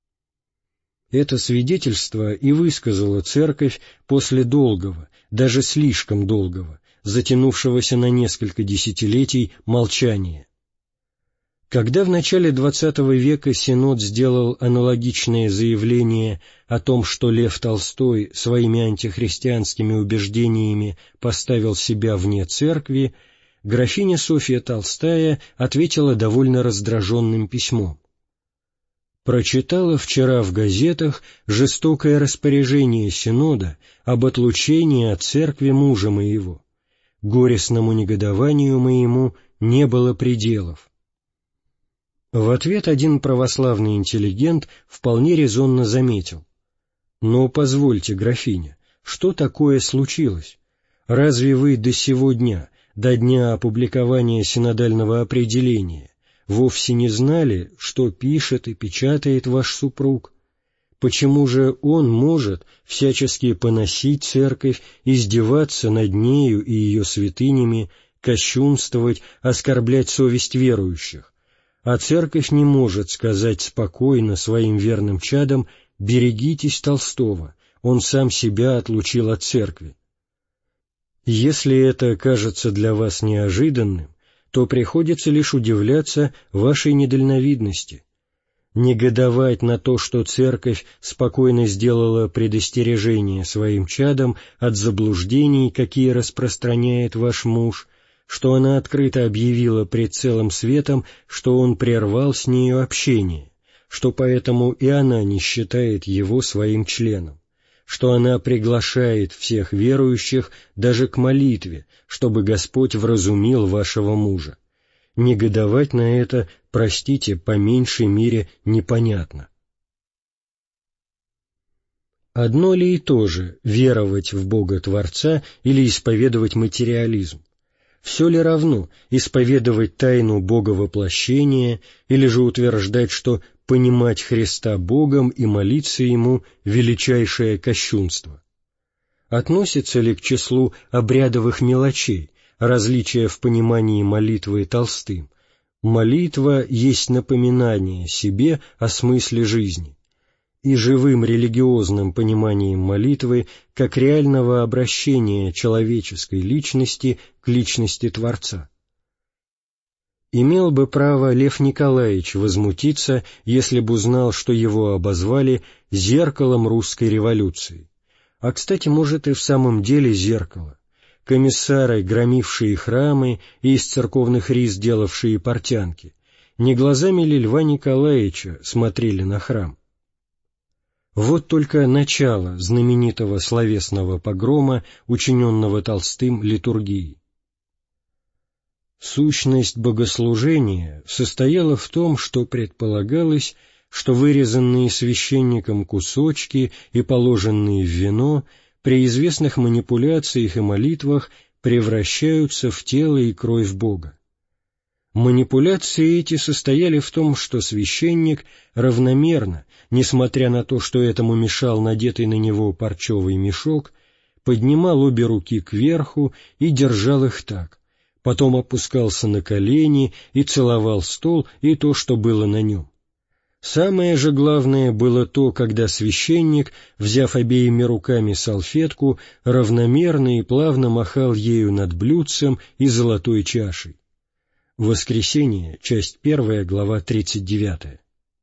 Это свидетельство и высказала Церковь после долгого, даже слишком долгого, затянувшегося на несколько десятилетий молчания. Когда в начале двадцатого века Синод сделал аналогичное заявление о том, что Лев Толстой своими антихристианскими убеждениями поставил себя вне церкви, графиня Софья Толстая ответила довольно раздраженным письмом. «Прочитала вчера в газетах жестокое распоряжение Синода об отлучении от церкви мужа моего. Горестному негодованию моему не было пределов». В ответ один православный интеллигент вполне резонно заметил: «Но позвольте, графиня, что такое случилось? Разве вы до сего дня, до дня опубликования синодального определения, вовсе не знали, что пишет и печатает ваш супруг? Почему же он может всячески поносить церковь, издеваться над нею и ее святынями, кощунствовать, оскорблять совесть верующих? А церковь не может сказать спокойно своим верным чадам: «Берегитесь Толстого, он сам себя отлучил от церкви». Если это кажется для вас неожиданным, то приходится лишь удивляться вашей недальновидности. Негодовать на то, что церковь спокойно сделала предостережение своим чадам от заблуждений, какие распространяет ваш муж, что она открыто объявила пред целым светом, что он прервал с нею общение, что поэтому и она не считает его своим членом, что она приглашает всех верующих даже к молитве, чтобы Господь вразумил вашего мужа. Негодовать на это, простите, по меньшей мере непонятно. Одно ли и то же веровать в Бога Творца или исповедовать материализм? Все ли равно исповедовать тайну Боговоплощения или же утверждать, что понимать Христа Богом и молиться Ему — величайшее кощунство? Относится ли к числу обрядовых мелочей различия в понимании молитвы Толстым? Молитва есть напоминание себе о смысле жизни, и живым религиозным пониманием молитвы как реального обращения человеческой личности к личности Творца. Имел бы право Лев Николаевич возмутиться, если бы узнал, что его обозвали «зеркалом русской революции». А, кстати, может, и в самом деле зеркало. Комиссары, громившие храмы и из церковных риз делавшие портянки, не глазами ли Льва Николаевича смотрели на храм? Вот только начало знаменитого словесного погрома, учиненного Толстым литургии. Сущность богослужения состояла в том, что предполагалось, что вырезанные священником кусочки и положенные в вино при известных манипуляциях и молитвах превращаются в тело и кровь Бога. Манипуляции эти состояли в том, что священник равномерно, несмотря на то, что этому мешал надетый на него парчевый мешок, поднимал обе руки кверху и держал их так, потом опускался на колени и целовал стол и то, что было на нем. Самое же главное было то, когда священник, взяв обеими руками салфетку, равномерно и плавно махал ею над блюдцем и золотой чашей. Воскресение, часть первая, глава тридцать девятая.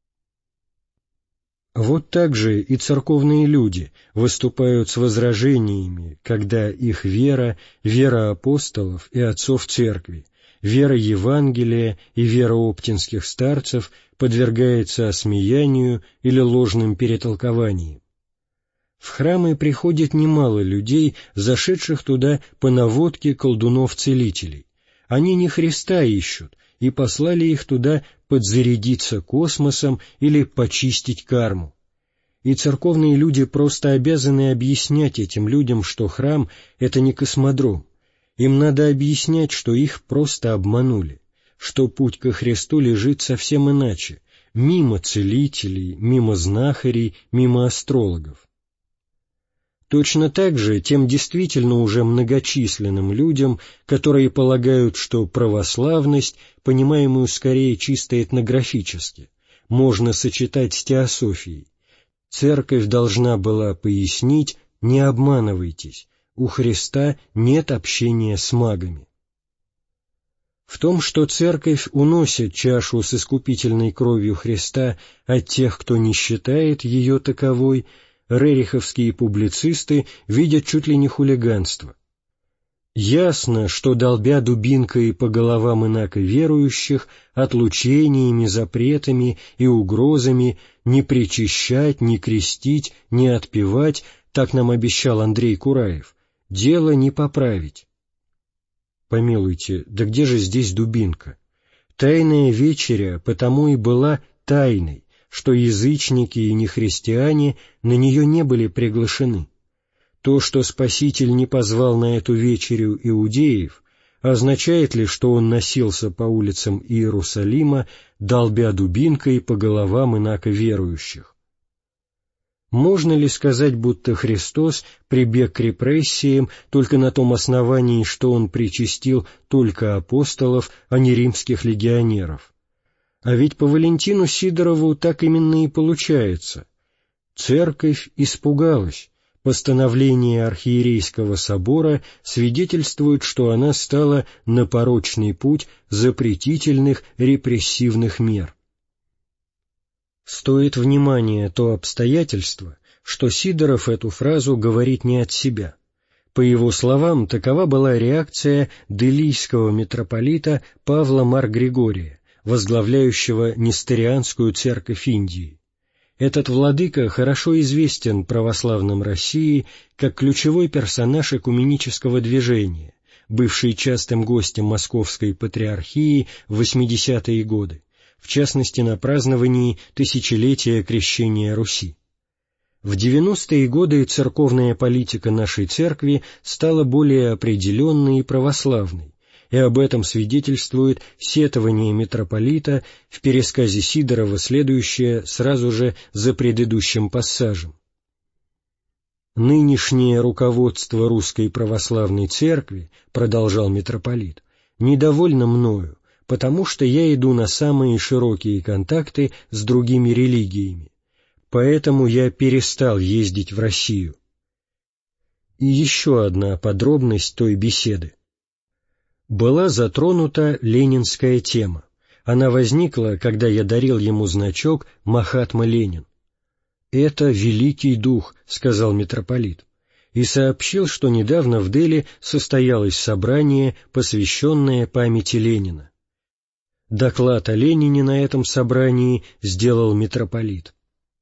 Вот так же и церковные люди выступают с возражениями, когда их вера, вера апостолов и отцов церкви, вера Евангелия и вера оптинских старцев подвергается осмеянию или ложным перетолкованиям. В храмы приходит немало людей, зашедших туда по наводке колдунов-целителей. Они не Христа ищут, и послали их туда подзарядиться космосом или почистить карму. И церковные люди просто обязаны объяснять этим людям, что храм — это не космодром. Им надо объяснять, что их просто обманули, что путь ко Христу лежит совсем иначе, мимо целителей, мимо знахарей, мимо астрологов. Точно так же тем действительно уже многочисленным людям, которые полагают, что православность, понимаемую скорее чисто этнографически, можно сочетать с теософией, Церковь должна была пояснить: не обманывайтесь, у Христа нет общения с магами. В том, что Церковь уносит чашу с искупительной кровью Христа от тех, кто не считает ее таковой, рериховские публицисты видят чуть ли не хулиганство. Ясно, что, долбя дубинкой по головам инаковерующих, отлучениями, запретами и угрозами не причащать, не крестить, не отпевать, так нам обещал Андрей Кураев, дело не поправить. Помилуйте, да где же здесь дубинка? Тайная вечеря потому и была тайной, что язычники и нехристиане на нее не были приглашены. То, что Спаситель не позвал на эту вечерю иудеев, означает ли, что он носился по улицам Иерусалима, долбя дубинкой по головам инаковерующих? Можно ли сказать, будто Христос прибег к репрессиям только на том основании, что он причастил только апостолов, а не римских легионеров? А ведь по Валентину Сидорову так именно и получается. Церковь испугалась. Постановление архиерейского собора свидетельствует, что она стала на порочный путь запретительных репрессивных мер. Стоит внимания то обстоятельство, что Сидоров эту фразу говорит не от себя. По его словам, такова была реакция делийского митрополита Павла Мар-Григория, возглавляющего Несторианскую церковь Индии. Этот владыка хорошо известен православным России как ключевой персонаж экуменического движения, бывший частым гостем Московской патриархии в восьмидесятые годы, в частности на праздновании тысячелетия крещения Руси. В девяностые годы церковная политика нашей церкви стала более определенной и православной, и об этом свидетельствует сетование митрополита в пересказе Сидорова, следующее сразу же за предыдущим пассажем. «Нынешнее руководство Русской Православной Церкви, — продолжал митрополит, — недовольно мною, потому что я иду на самые широкие контакты с другими религиями, поэтому я перестал ездить в Россию». И еще одна подробность той беседы. Была затронута ленинская тема. Она возникла, когда я дарил ему значок «Махатма Ленин». «Это великий дух», — сказал митрополит, и сообщил, что недавно в Дели состоялось собрание, посвященное памяти Ленина. Доклад о Ленине на этом собрании сделал митрополит.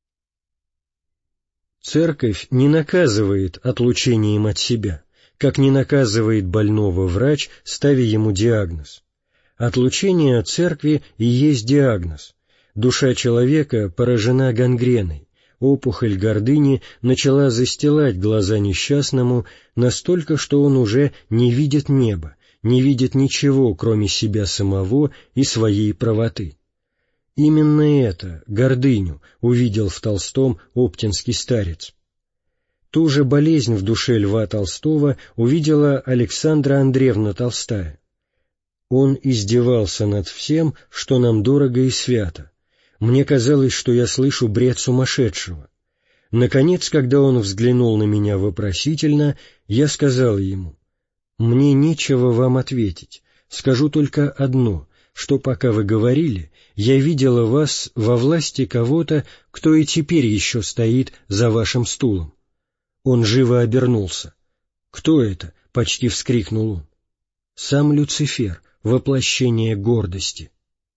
Церковь не наказывает отлучением от себя, как не наказывает больного врач, ставя ему диагноз. Отлучение от церкви и есть диагноз. Душа человека поражена гангреной, опухоль гордыни начала застилать глаза несчастному настолько, что он уже не видит неба, не видит ничего, кроме себя самого и своей правоты. Именно это, гордыню, увидел в Толстом оптинский старец. Ту же болезнь в душе Льва Толстого увидела Александра Андреевна Толстая. Он издевался над всем, что нам дорого и свято. Мне казалось, что я слышу бред сумасшедшего. Наконец, когда он взглянул на меня вопросительно, я сказал ему: «Мне нечего вам ответить, скажу только одно, что пока вы говорили, я видела вас во власти кого-то, кто и теперь еще стоит за вашим стулом». Он живо обернулся. «Кто это?» — почти вскрикнул он. «Сам Люцифер», воплощение гордости.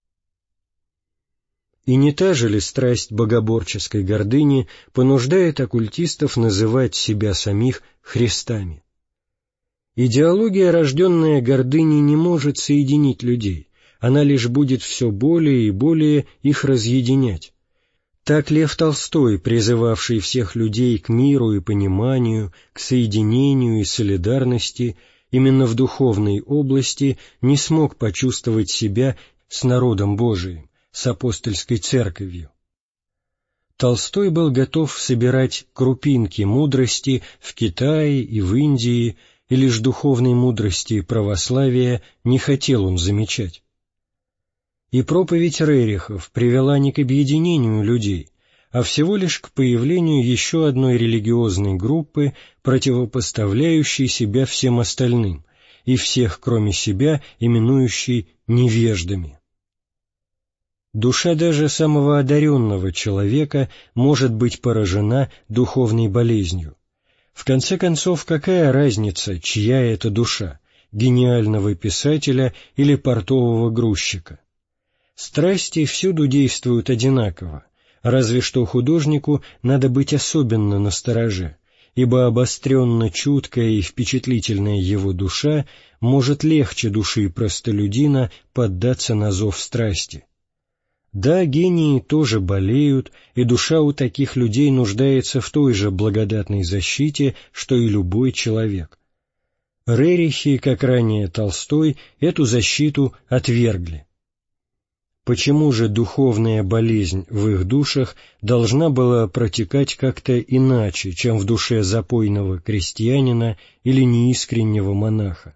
И не та же ли страсть богоборческой гордыни понуждает оккультистов называть себя самих Христами? Идеология, рожденная гордыней, не может соединить людей, она лишь будет все более и более их разъединять. Так Лев Толстой, призывавший всех людей к миру и пониманию, к соединению и солидарности, именно в духовной области не смог почувствовать себя с народом Божиим, с апостольской церковью. Толстой был готов собирать крупинки мудрости в Китае и в Индии, и лишь духовной мудрости православия не хотел он замечать. И проповедь Рерихов привела не к объединению людей, а всего лишь к появлению еще одной религиозной группы, противопоставляющей себя всем остальным, и всех, кроме себя, именующей невеждами. Душа даже самого одаренного человека может быть поражена духовной болезнью. В конце концов, какая разница, чья это душа, гениального писателя или портового грузчика? Страсти всюду действуют одинаково, разве что художнику надо быть особенно настороже, ибо обостренно чуткая и впечатлительная его душа может легче души простолюдина поддаться на зов страсти. Да, гении тоже болеют, и душа у таких людей нуждается в той же благодатной защите, что и любой человек. Рерихи, как ранее Толстой, эту защиту отвергли. Почему же духовная болезнь в их душах должна была протекать как-то иначе, чем в душе запойного крестьянина или неискреннего монаха?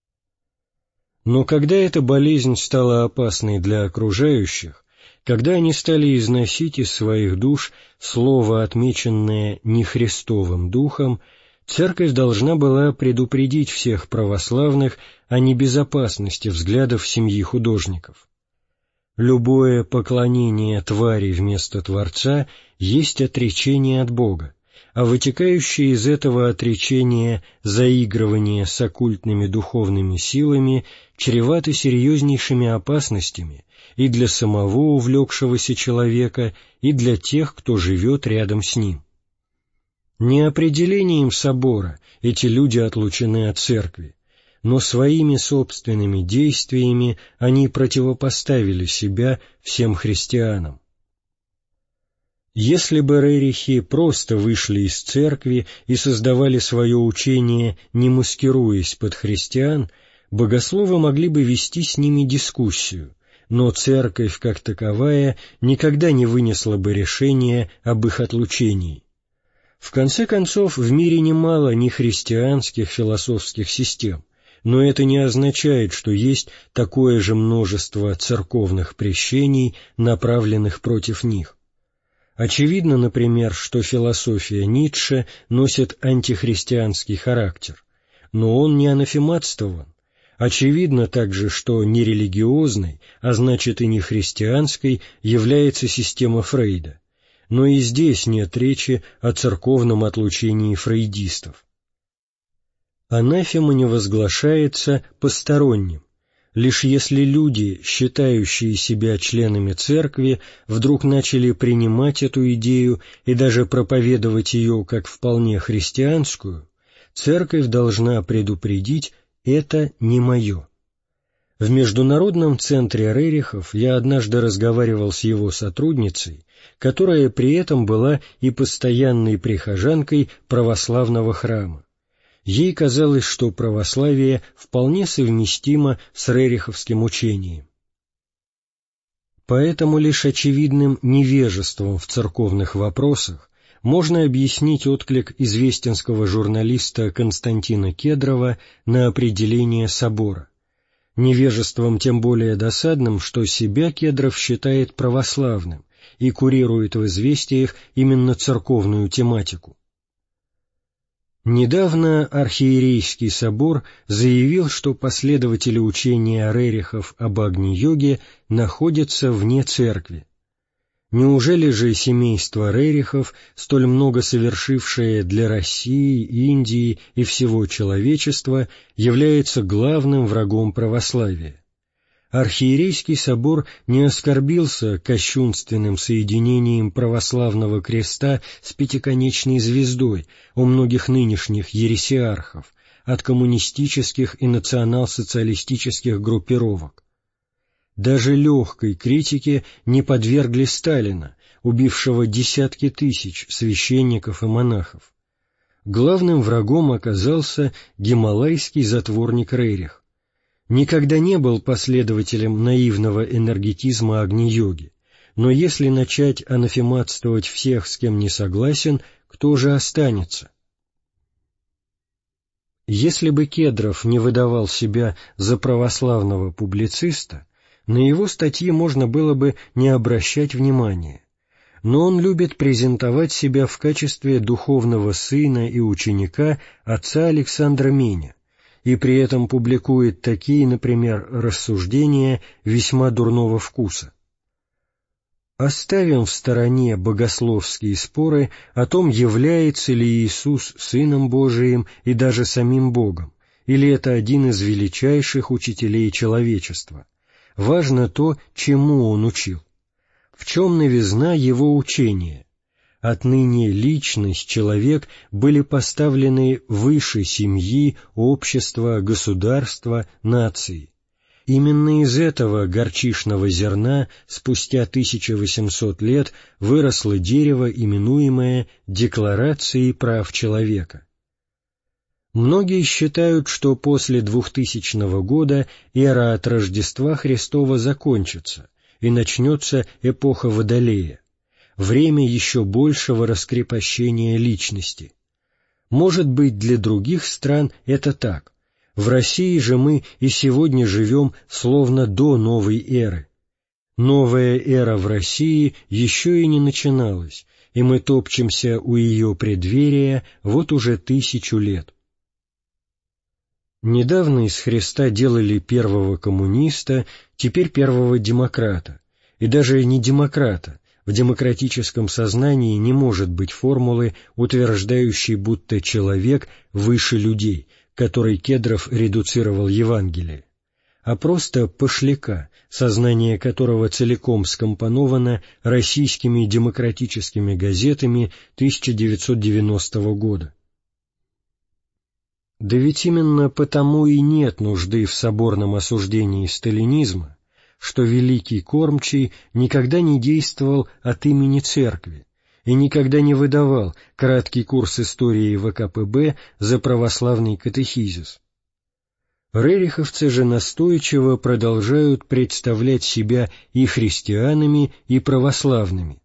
Но когда эта болезнь стала опасной для окружающих, когда они стали износить из своих душ слово, отмеченное нехристовым духом, Церковь должна была предупредить всех православных о небезопасности взглядов семьи художников. Любое поклонение твари вместо Творца есть отречение от Бога, а вытекающее из этого отречения заигрывание с оккультными духовными силами чревато серьезнейшими опасностями и для самого увлекшегося человека, и для тех, кто живет рядом с ним. Не определением собора эти люди отлучены от церкви, но своими собственными действиями они противопоставили себя всем христианам. Если бы рерихи просто вышли из церкви и создавали свое учение, не маскируясь под христиан, богословы могли бы вести с ними дискуссию, но церковь, как таковая, никогда не вынесла бы решения об их отлучении. В конце концов, в мире немало нехристианских философских систем, но это не означает, что есть такое же множество церковных прещений, направленных против них. Очевидно, например, что философия Ницше носит антихристианский характер, но он не анафематствован. Очевидно также, что нерелигиозной, а значит и не христианской, является система Фрейда, но и здесь нет речи о церковном отлучении фрейдистов. Анафема не возглашается посторонним, лишь если люди, считающие себя членами церкви, вдруг начали принимать эту идею и даже проповедовать ее как вполне христианскую, церковь должна предупредить: «это не мое». В Международном центре рерихов я однажды разговаривал с его сотрудницей, которая при этом была и постоянной прихожанкой православного храма. Ей казалось, что православие вполне совместимо с рериховским учением. Поэтому лишь очевидным невежеством в церковных вопросах можно объяснить отклик известенского журналиста Константина Кедрова на определение собора. Невежеством тем более досадным, что себя Кедров считает православным и курирует в известиях именно церковную тематику. Недавно Архиерейский собор заявил, что последователи учения рерихов об Агни-йоге находятся вне церкви. Неужели же семейство рерихов, столь много совершившее для России, Индии и всего человечества, является главным врагом православия? Архиерейский собор не оскорбился кощунственным соединением православного креста с пятиконечной звездой у многих нынешних ересиархов от коммунистических и национал-социалистических группировок. Даже легкой критике не подвергли Сталина, убившего десятки тысяч священников и монахов. Главным врагом оказался гималайский затворник Рерих. Никогда не был последователем наивного энергетизма Агни-йоги, но если начать анафематствовать всех, с кем не согласен, кто же останется? Если бы Кедров не выдавал себя за православного публициста, на его статьи можно было бы не обращать внимания, но он любит презентовать себя в качестве духовного сына и ученика отца Александра Меня, и при этом публикует такие, например, рассуждения весьма дурного вкуса. Оставим в стороне богословские споры о том, является ли Иисус Сыном Божиим и даже самим Богом, или это один из величайших учителей человечества. Важно то, чему он учил. В чем новизна его учения? Отныне личность, человек были поставлены выше семьи, общества, государства, нации. Именно из этого горчичного зерна спустя тысяча восемьсот лет выросло дерево, именуемое Декларацией прав человека. Многие считают, что после двухтысячного года эра от Рождества Христова закончится, и начнется эпоха Водолея, время еще большего раскрепощения личности. Может быть, для других стран это так. В России же мы и сегодня живем словно до новой эры. Новая эра в России еще и не начиналась, и мы топчемся у ее преддверия вот уже тысячу лет. Недавно из Христа делали первого коммуниста, теперь первого демократа, и даже не демократа. В демократическом сознании не может быть формулы, утверждающей, будто человек выше людей, которой Кедров редуцировал Евангелие, а просто пошляка, сознание которого целиком скомпоновано российскими демократическими газетами тысяча девятьсот девяностого года. Да ведь именно потому и нет нужды в соборном осуждении сталинизма, что великий кормчий никогда не действовал от имени церкви и никогда не выдавал краткий курс истории вэ ка пэ бэ за православный катехизис. Рериховцы же настойчиво продолжают представлять себя и христианами, и православными.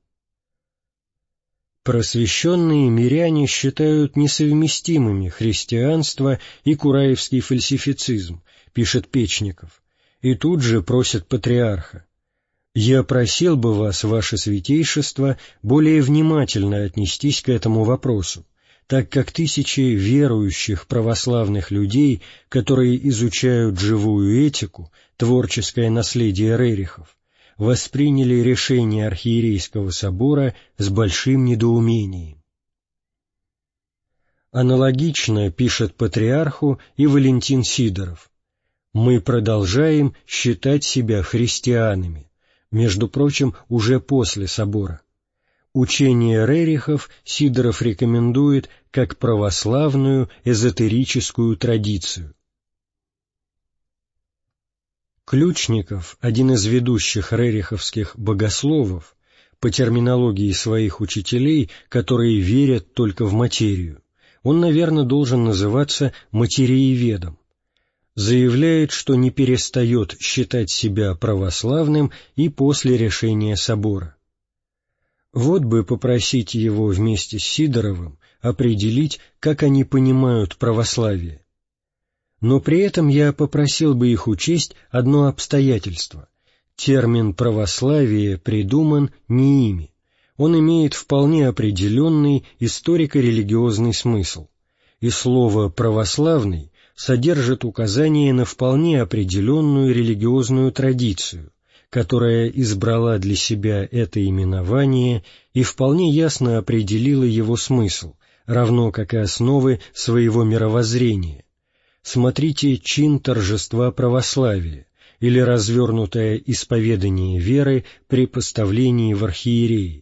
Просвещенные миряне считают несовместимыми христианство и кураевский фальсифицизм, пишет Печников, и тут же просят патриарха: «Я просил бы вас, ваше святейшество, более внимательно отнестись к этому вопросу, так как тысячи верующих православных людей, которые изучают живую этику, творческое наследие Рерихов, восприняли решение архиерейского собора с большим недоумением». Аналогично пишет патриарху и Валентин Сидоров: «Мы продолжаем считать себя христианами», между прочим, уже после собора. Учение Рерихов Сидоров рекомендует как православную эзотерическую традицию. Ключников, один из ведущих рериховских богословов, по терминологии своих учителей, которые верят только в материю, он, наверное, должен называться материеведом, заявляет, что не перестает считать себя православным и после решения собора. Вот бы попросить его вместе с Сидоровым определить, как они понимают православие. Но при этом я попросил бы их учесть одно обстоятельство. Термин «православие» придуман не ими. Он имеет вполне определенный историко-религиозный смысл, и слово «православный» содержит указание на вполне определенную религиозную традицию, которая избрала для себя это именование и вполне ясно определила его смысл, равно как и основы своего мировоззрения. Смотрите «Чин торжества православия», или развернутое исповедание веры при поставлении в архиереи.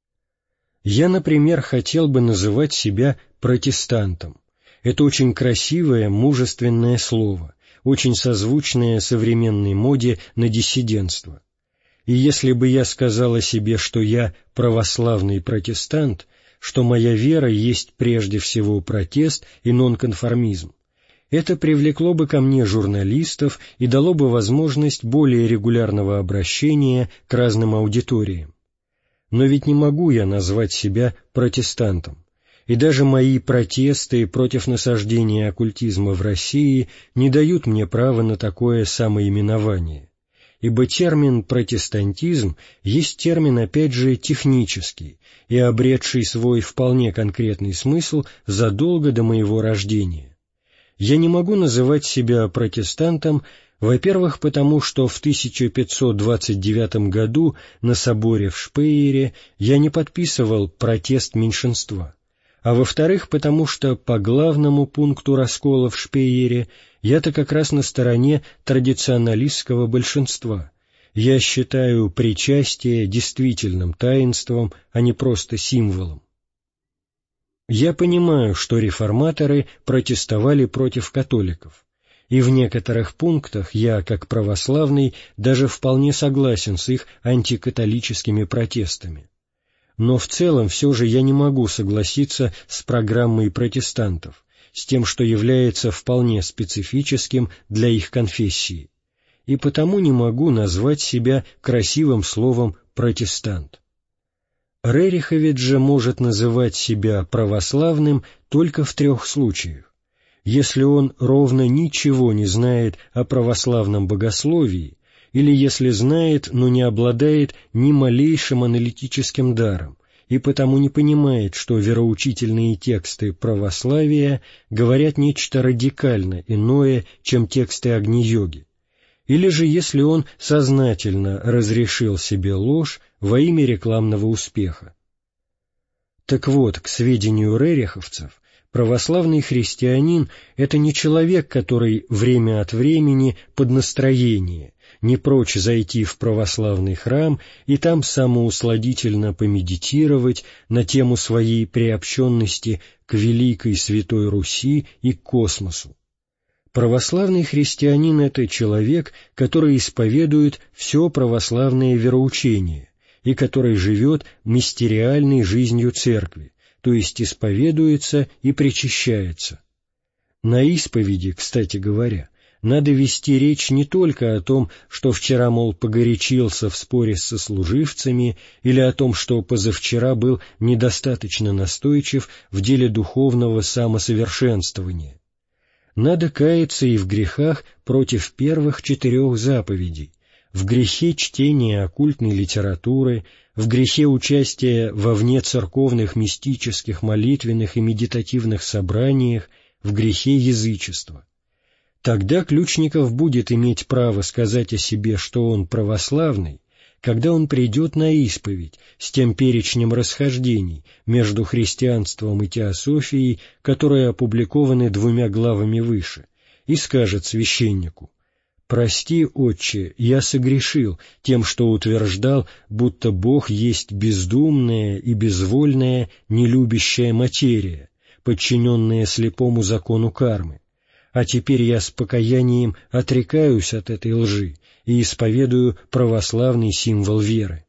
Я, например, хотел бы называть себя протестантом. Это очень красивое, мужественное слово, очень созвучное современной моде на диссидентство. И если бы я сказал о себе, что я православный протестант, что моя вера есть прежде всего протест и нонконформизм, это привлекло бы ко мне журналистов и дало бы возможность более регулярного обращения к разным аудиториям. Но ведь не могу я назвать себя протестантом, и даже мои протесты против насаждения оккультизма в России не дают мне права на такое самоименование, ибо термин «протестантизм» есть термин, опять же, технический и обретший свой вполне конкретный смысл задолго до моего рождения. Я не могу называть себя протестантом, во-первых, потому что в тысяча пятьсот двадцать девятом году на соборе в Шпеере я не подписывал протест меньшинства, а во-вторых, потому что по главному пункту раскола в Шпеере я-то как раз на стороне традиционалистского большинства. Я считаю причастие действительным таинством, а не просто символом. Я понимаю, что реформаторы протестовали против католиков, и в некоторых пунктах я, как православный, даже вполне согласен с их антикатолическими протестами. Но в целом все же я не могу согласиться с программой протестантов, с тем, что является вполне специфическим для их конфессии, и потому не могу назвать себя красивым словом «протестант». Рериховец же может называть себя православным только в трех случаях: если он ровно ничего не знает о православном богословии, или если знает, но не обладает ни малейшим аналитическим даром, и потому не понимает, что вероучительные тексты православия говорят нечто радикально иное, чем тексты Агни-йоги, или же если он сознательно разрешил себе ложь во имя рекламного успеха. Так вот, к сведению рериховцев, православный христианин — это не человек, который время от времени под настроение не прочь зайти в православный храм и там самоусладительно помедитировать на тему своей приобщенности к великой Святой Руси и к космосу. Православный христианин — это человек, который исповедует все православное вероучение и который живет мистериальной жизнью церкви, то есть исповедуется и причащается. На исповеди, кстати говоря, надо вести речь не только о том, что вчера, мол, погорячился в споре с сослуживцами, или о том, что позавчера был недостаточно настойчив в деле духовного самосовершенствования. Надо каяться и в грехах против первых четырех заповедей, в грехе чтения оккультной литературы, в грехе участия во внецерковных мистических молитвенных и медитативных собраниях, в грехе язычества. Тогда Ключников будет иметь право сказать о себе, что он православный, когда он придет на исповедь с тем перечнем расхождений между христианством и теософией, которые опубликованы двумя главами выше, и скажет священнику: «Прости, отче, я согрешил тем, что утверждал, будто Бог есть бездумная и безвольная, нелюбящая материя, подчиненная слепому закону кармы. А теперь я с покаянием отрекаюсь от этой лжи и исповедую православный символ веры».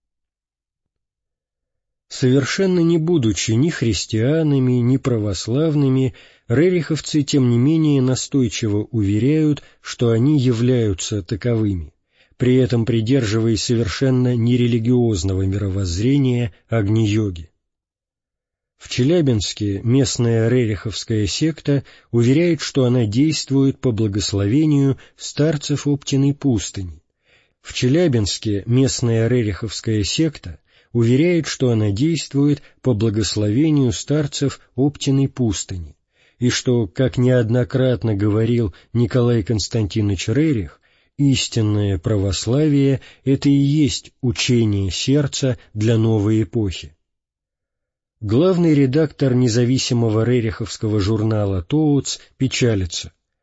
Совершенно не будучи ни христианами, ни православными, рериховцы, тем не менее, настойчиво уверяют, что они являются таковыми, при этом придерживаясь совершенно нерелигиозного мировоззрения Агни-йоги. В Челябинске местная рериховская секта уверяет, что она действует по благословению старцев Оптиной пустыни. В Челябинске местная рериховская секта уверяет, что она действует по благословению старцев Оптиной пустыни, и что, как неоднократно говорил Николай Константинович Рерих, истинное православие — это и есть учение сердца для новой эпохи. Главный редактор независимого рериховского журнала «Тоутс» печалится: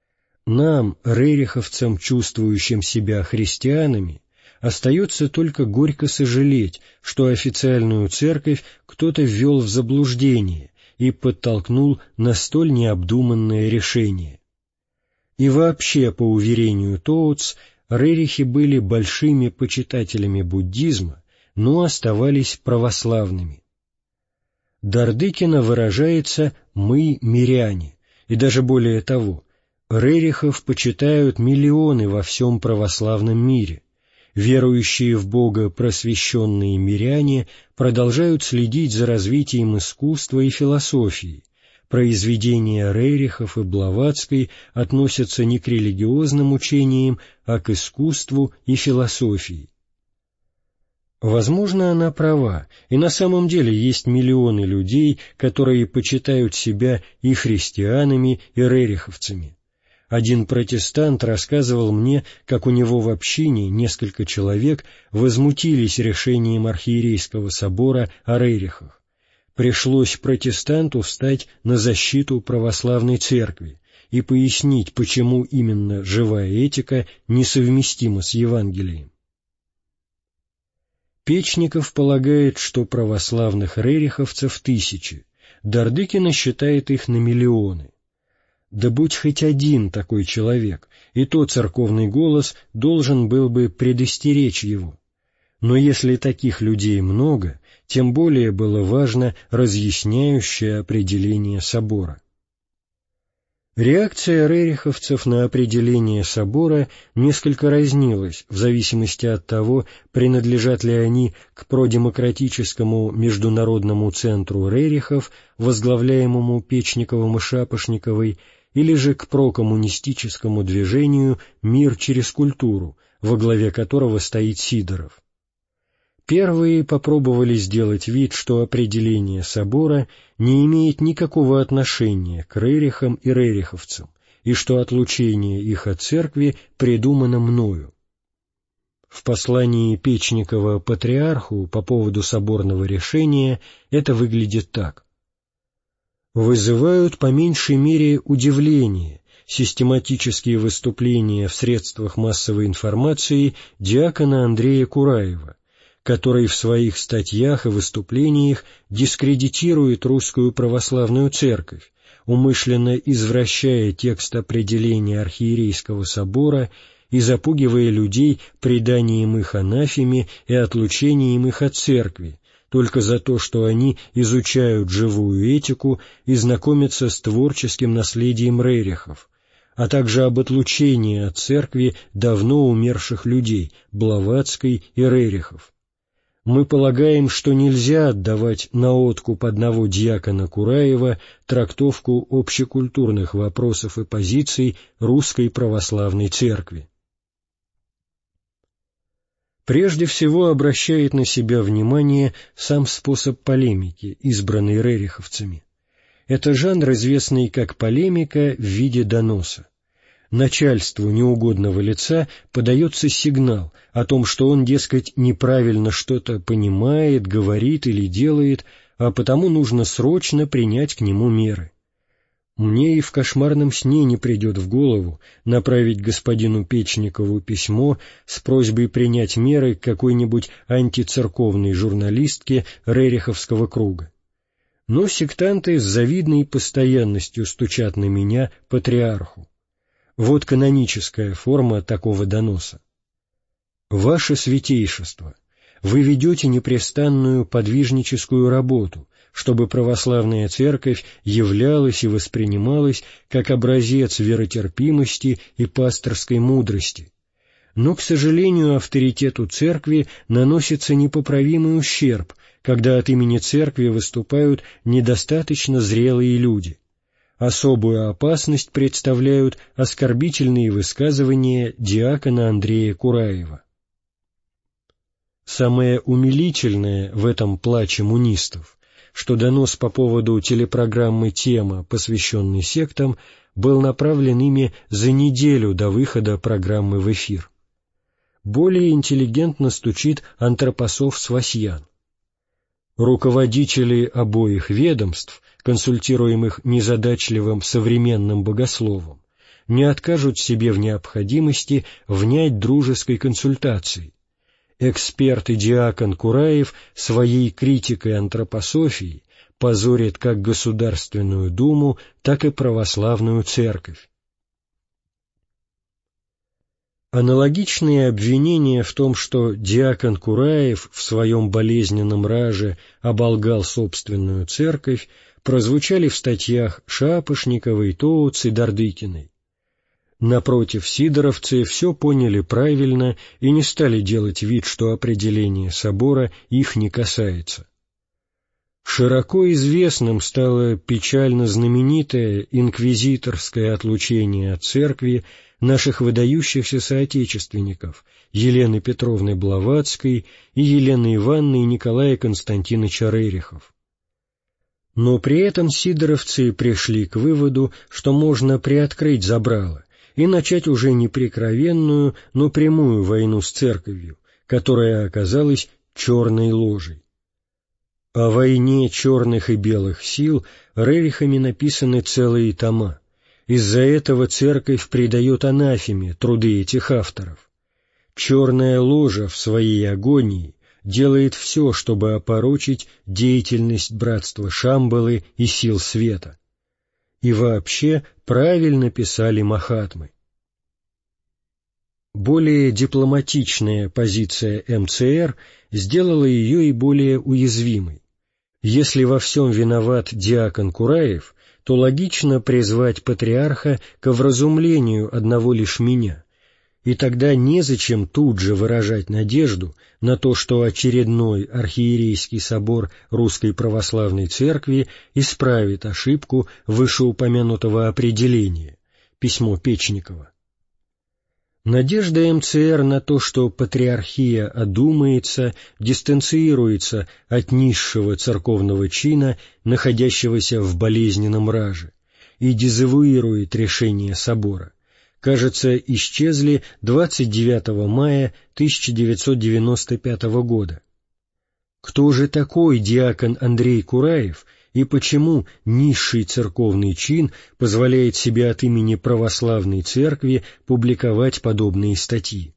Нам, рериховцам, чувствующим себя христианами, остается только горько сожалеть, что официальную церковь кто-то ввел в заблуждение и подтолкнул на столь необдуманное решение. И вообще, по уверению Тоутс, рерихи были большими почитателями буддизма, но оставались православными. Дардыкина выражается «мы миряне», и даже более того, рерихов почитают миллионы во всем православном мире. Верующие в Бога просвещенные миряне продолжают следить за развитием искусства и философии. Произведения Рерихов и Блаватской относятся не к религиозным учениям, а к искусству и философии. Возможно, она права, и на самом деле есть миллионы людей, которые почитают себя и христианами, и рериховцами. Один протестант рассказывал мне, как у него в общине несколько человек возмутились решением архиерейского собора о рерихах. Пришлось протестанту встать на защиту православной церкви и пояснить, почему именно живая этика несовместима с Евангелием. Печников полагает, что православных рериховцев тысячи, Дардыкина считает их на миллионы. Да будь хоть один такой человек, и то церковный голос должен был бы предостеречь его. Но если таких людей много, тем более было важно разъясняющее определение собора. Реакция рериховцев на определение собора несколько разнилась в зависимости от того, принадлежат ли они к продемократическому международному центру рерихов, возглавляемому Печниковым и Шапошниковой, или же к прокоммунистическому движению «Мир через культуру», во главе которого стоит Сидоров. Первые попробовали сделать вид, что определение собора не имеет никакого отношения к рерихам и рериховцам, и что отлучение их от церкви придумано мною. В послании Печникова патриарху по поводу соборного решения это выглядит так. «Вызывают по меньшей мере удивление систематические выступления в средствах массовой информации диакона Андрея Кураева, который в своих статьях и выступлениях дискредитирует русскую православную церковь, умышленно извращая текст определения архиерейского собора и запугивая людей преданием их анафеме и отлучением их от церкви, только за то, что они изучают живую этику и знакомятся с творческим наследием рерихов, а также об отлучении от церкви давно умерших людей, Блаватской и рерихов. Мы полагаем, что нельзя отдавать на откуп одного диакона Кураева трактовку общекультурных вопросов и позиций русской православной церкви. Прежде всего обращает на себя внимание сам способ полемики, избранный рериховцами. Это жанр, известный как полемика в виде доноса. Начальству неугодного лица подается сигнал о том, что он, дескать, неправильно что-то понимает, говорит или делает, а потому нужно срочно принять к нему меры. Мне и в кошмарном сне не придет в голову направить господину Печникову письмо с просьбой принять меры к какой-нибудь антицерковной журналистке рериховского круга. Но сектанты с завидной постоянностью стучат на меня, патриарху. Вот каноническая форма такого доноса. «Ваше святейшество, вы ведете непрестанную подвижническую работу, чтобы православная церковь являлась и воспринималась как образец веротерпимости и пасторской мудрости. Но, к сожалению, авторитету церкви наносится непоправимый ущерб, когда от имени церкви выступают недостаточно зрелые люди. Особую опасность представляют оскорбительные высказывания диакона Андрея Кураева. Самое умилительное в этом плаче мунистов, что донос по поводу телепрограммы «Тема», посвященной сектам, был направлен ими за неделю до выхода программы в эфир. Более интеллигентно стучит антропософ Свасьян. Руководители обоих ведомств, консультируемых незадачливым современным богословом, не откажут себе в необходимости внять дружеской консультации. Эксперт и диакон Кураев своей критикой антропософии позорит как Государственную Думу, так и православную церковь. Аналогичные обвинения в том, что диакон Кураев в своем болезненном раже оболгал собственную церковь, прозвучали в статьях Шапошниковой, Тоутс и Дардыкиной. Напротив, сидоровцы все поняли правильно и не стали делать вид, что определение собора их не касается. Широко известным стало печально знаменитое инквизиторское отлучение от церкви наших выдающихся соотечественников Елены Петровны Блаватской и Елены Ивановны и Николая Константиновича Рерихов. Но при этом сидоровцы пришли к выводу, что можно приоткрыть забрало и начать уже не прикровенную, но прямую войну с церковью, которая оказалась черной ложей. О войне черных и белых сил Рерихами написаны целые тома. Из-за этого церковь придает анафеме труды этих авторов. Черная ложа в своей агонии делает все, чтобы опорочить деятельность братства Шамбалы и сил света. И вообще правильно писали Махатмы. Более дипломатичная позиция эм цэ эр сделала ее и более уязвимой. Если во всем виноват диакон Кураев, то логично призвать патриарха к вразумлению одного лишь меня, и тогда незачем тут же выражать надежду на то, что очередной архиерейский собор Русской Православной Церкви исправит ошибку вышеупомянутого определения, письмо Печникова. Надежда эм цэ эр на то, что патриархия одумается, дистанцируется от низшего церковного чина, находящегося в болезненном раже, и дезавуирует решение собора, кажется, исчезли двадцать девятого мая тысяча девятьсот девяносто пятого года. Кто же такой диакон Андрей Кураев и почему низший церковный чин позволяет себе от имени православной церкви публиковать подобные статьи?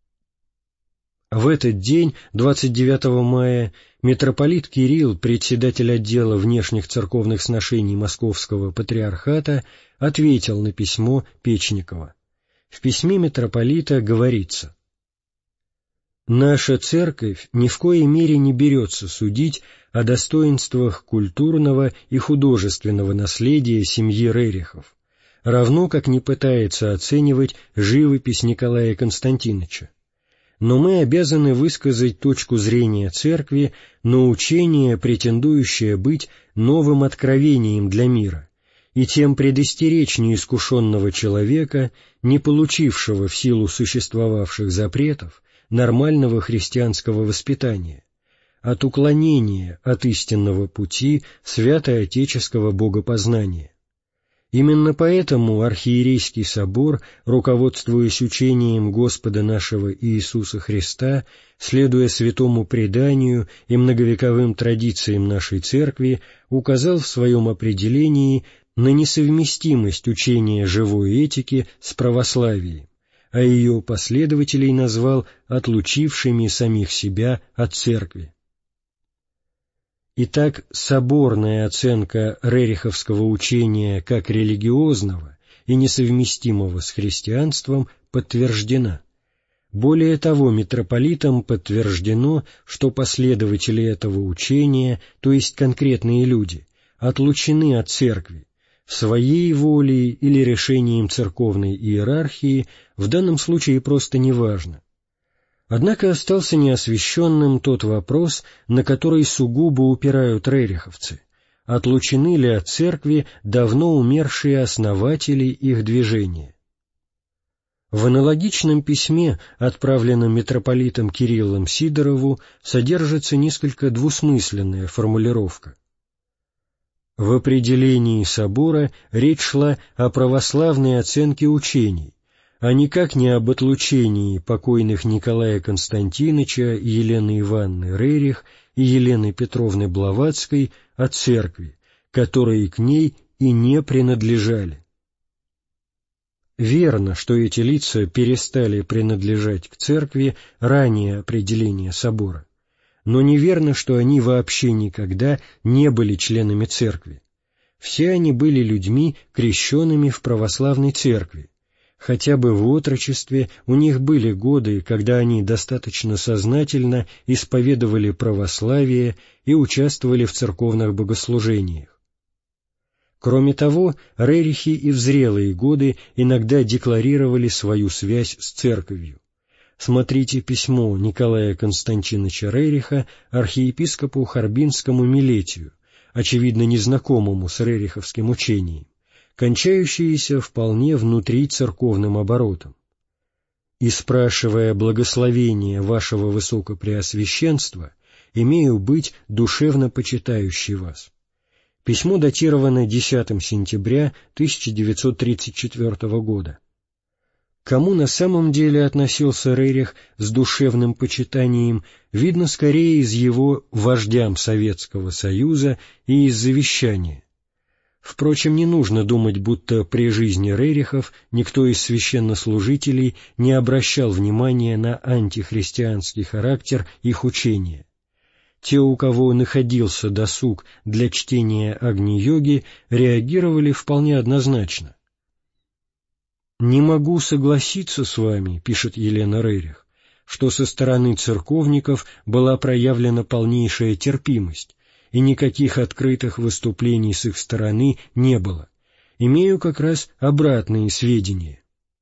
В этот день, двадцать девятого мая, митрополит Кирилл, председатель отдела внешних церковных сношений Московского патриархата, ответил на письмо Печникова. В письме митрополита говорится: «Наша церковь ни в коей мере не берется судить о достоинствах культурного и художественного наследия семьи Рерихов, равно как не пытается оценивать живопись Николая Константиновича. Но мы обязаны высказать точку зрения церкви на учение, претендующее быть новым откровением для мира, и тем предостеречь неискушенного человека, не получившего в силу существовавших запретов нормального христианского воспитания, от уклонения от истинного пути святоотеческого богопознания. Именно поэтому архиерейский собор, руководствуясь учением Господа нашего Иисуса Христа, следуя святому преданию и многовековым традициям нашей Церкви, указал в своем определении на несовместимость учения живой этики с православием, а ее последователей назвал отлучившими самих себя от Церкви. Итак, соборная оценка рериховского учения как религиозного и несовместимого с христианством подтверждена. Более того, митрополитам подтверждено, что последователи этого учения, то есть конкретные люди, отлучены от Церкви, своей волей или решением церковной иерархии, в данном случае просто неважно. Однако остался неосвещенным тот вопрос, на который сугубо упирают рериховцы: отлучены ли от церкви давно умершие основатели их движения? В аналогичном письме, отправленном митрополитом Кириллом Сидорову, содержится несколько двусмысленная формулировка. В определении собора речь шла о православной оценке учений, а никак не об отлучении покойных Николая Константиновича и Елены Ивановны Рерих и Елены Петровны Блаватской от церкви, которые к ней и не принадлежали. Верно, что эти лица перестали принадлежать к церкви ранее определения собора, но неверно, что они вообще никогда не были членами церкви. Все они были людьми, крещенными в православной церкви. Хотя бы в отрочестве у них были годы, когда они достаточно сознательно исповедовали православие и участвовали в церковных богослужениях. Кроме того, рерихи и в зрелые годы иногда декларировали свою связь с церковью. Смотрите письмо Николая Константиновича Рериха архиепископу Харбинскому Милетию, очевидно незнакомому с рериховским учением, кончающееся вполне внутри церковным оборотом. «И спрашивая благословения вашего Высокопреосвященства, имею быть душевно почитающий вас». Письмо датировано десятого сентября тысяча девятьсот тридцать четвёртого года. К кому на самом деле относился Рерих с душевным почитанием, видно скорее из его вождям Советского Союза и из завещания. Впрочем, не нужно думать, будто при жизни Рерихов никто из священнослужителей не обращал внимания на антихристианский характер их учения. Те, у кого находился досуг для чтения Агни-йоги, реагировали вполне однозначно. «Не могу согласиться с вами», — пишет Елена Рерих, «что со стороны церковников была проявлена полнейшая терпимость, и никаких открытых выступлений с их стороны не было. Имею как раз обратные сведения».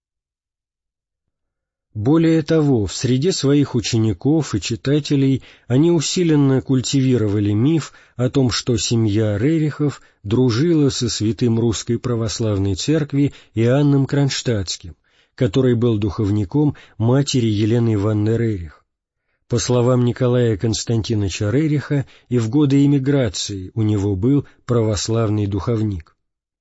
Более того, в среде своих учеников и читателей они усиленно культивировали миф о том, что семья Рерихов дружила со святым Русской Православной Церкви Иоанном Кронштадтским, который был духовником матери Елены Ивановны Рерих. По словам Николая Константиновича Рериха, и в годы эмиграции у него был православный духовник.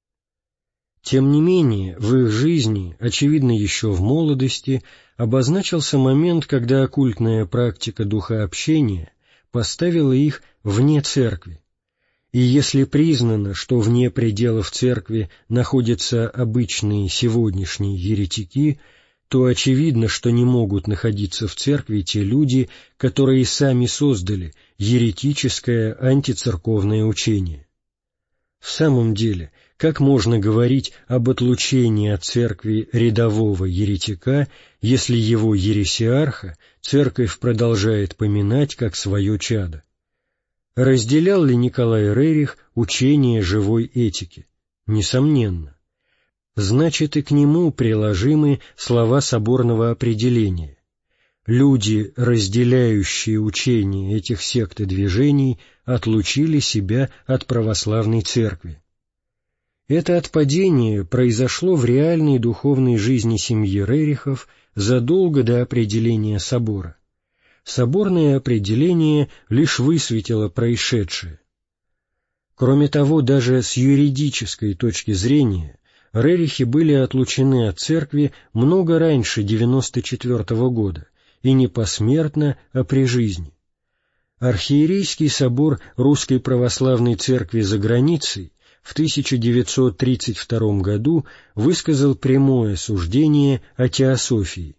Тем не менее, в их жизни, очевидно еще в молодости, обозначился момент, когда оккультная практика духообщения поставила их вне церкви. И если признано, что вне пределов церкви находятся обычные сегодняшние еретики, то очевидно, что не могут находиться в церкви те люди, которые сами создали еретическое антицерковное учение. В самом деле, как можно говорить об отлучении от церкви рядового еретика, если его ересиарха церковь продолжает поминать как свое чадо? Разделял ли Николай Рерих учение живой этики? Несомненно. Значит, и к нему приложимы слова соборного определения. Люди, разделяющие учение этих сект и движений, отлучили себя от православной церкви. Это отпадение произошло в реальной духовной жизни семьи Рерихов задолго до определения собора. Соборное определение лишь высветило происшедшее. Кроме того, даже с юридической точки зрения Рерихи были отлучены от церкви много раньше девяносто четвёртого года, и не посмертно, а при жизни. Архиерейский собор Русской Православной Церкви за границей в тысяча девятьсот тридцать втором году высказал прямое суждение о теософии.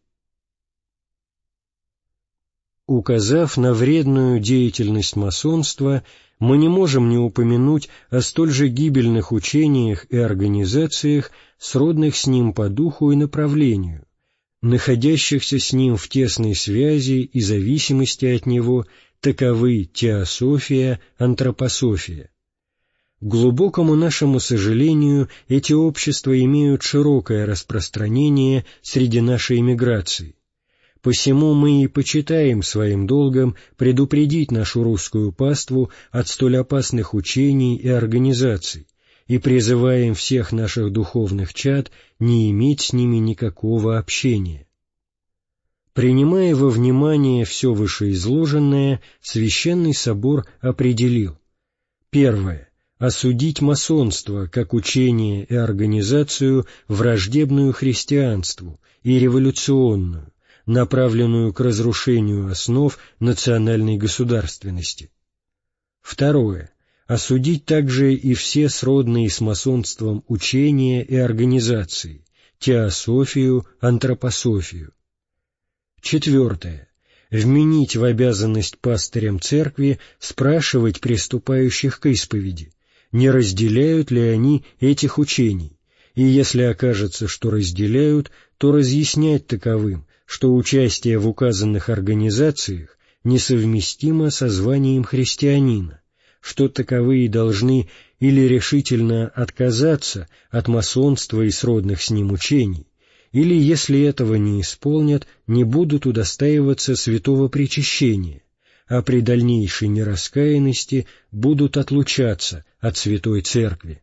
Указав на вредную деятельность масонства, мы не можем не упомянуть о столь же гибельных учениях и организациях, сродных с ним по духу и направлению, находящихся с ним в тесной связи и зависимости от него, таковы теософия, антропософия. К глубокому нашему сожалению, эти общества имеют широкое распространение среди нашей эмиграции. Посему мы и почитаем своим долгом предупредить нашу русскую паству от столь опасных учений и организаций, и призываем всех наших духовных чад не иметь с ними никакого общения. Принимая во внимание все вышеизложенное, Священный Собор определил: первое. Осудить масонство как учение и организацию, враждебную христианству и революционную, направленную к разрушению основ национальной государственности. Второе. Осудить также и все сродные с масонством учения и организации, теософию, антропософию. Четвертое. Вменить в обязанность пастырям церкви спрашивать приступающих к исповеди, не разделяют ли они этих учений, и если окажется, что разделяют, то разъяснять таковым, что участие в указанных организациях несовместимо со званием христианина, что таковые должны или решительно отказаться от масонства и сродных с ним учений, или, если этого не исполнят, не будут удостаиваться святого причащения, а при дальнейшей нераскаянности будут отлучаться от Святой Церкви.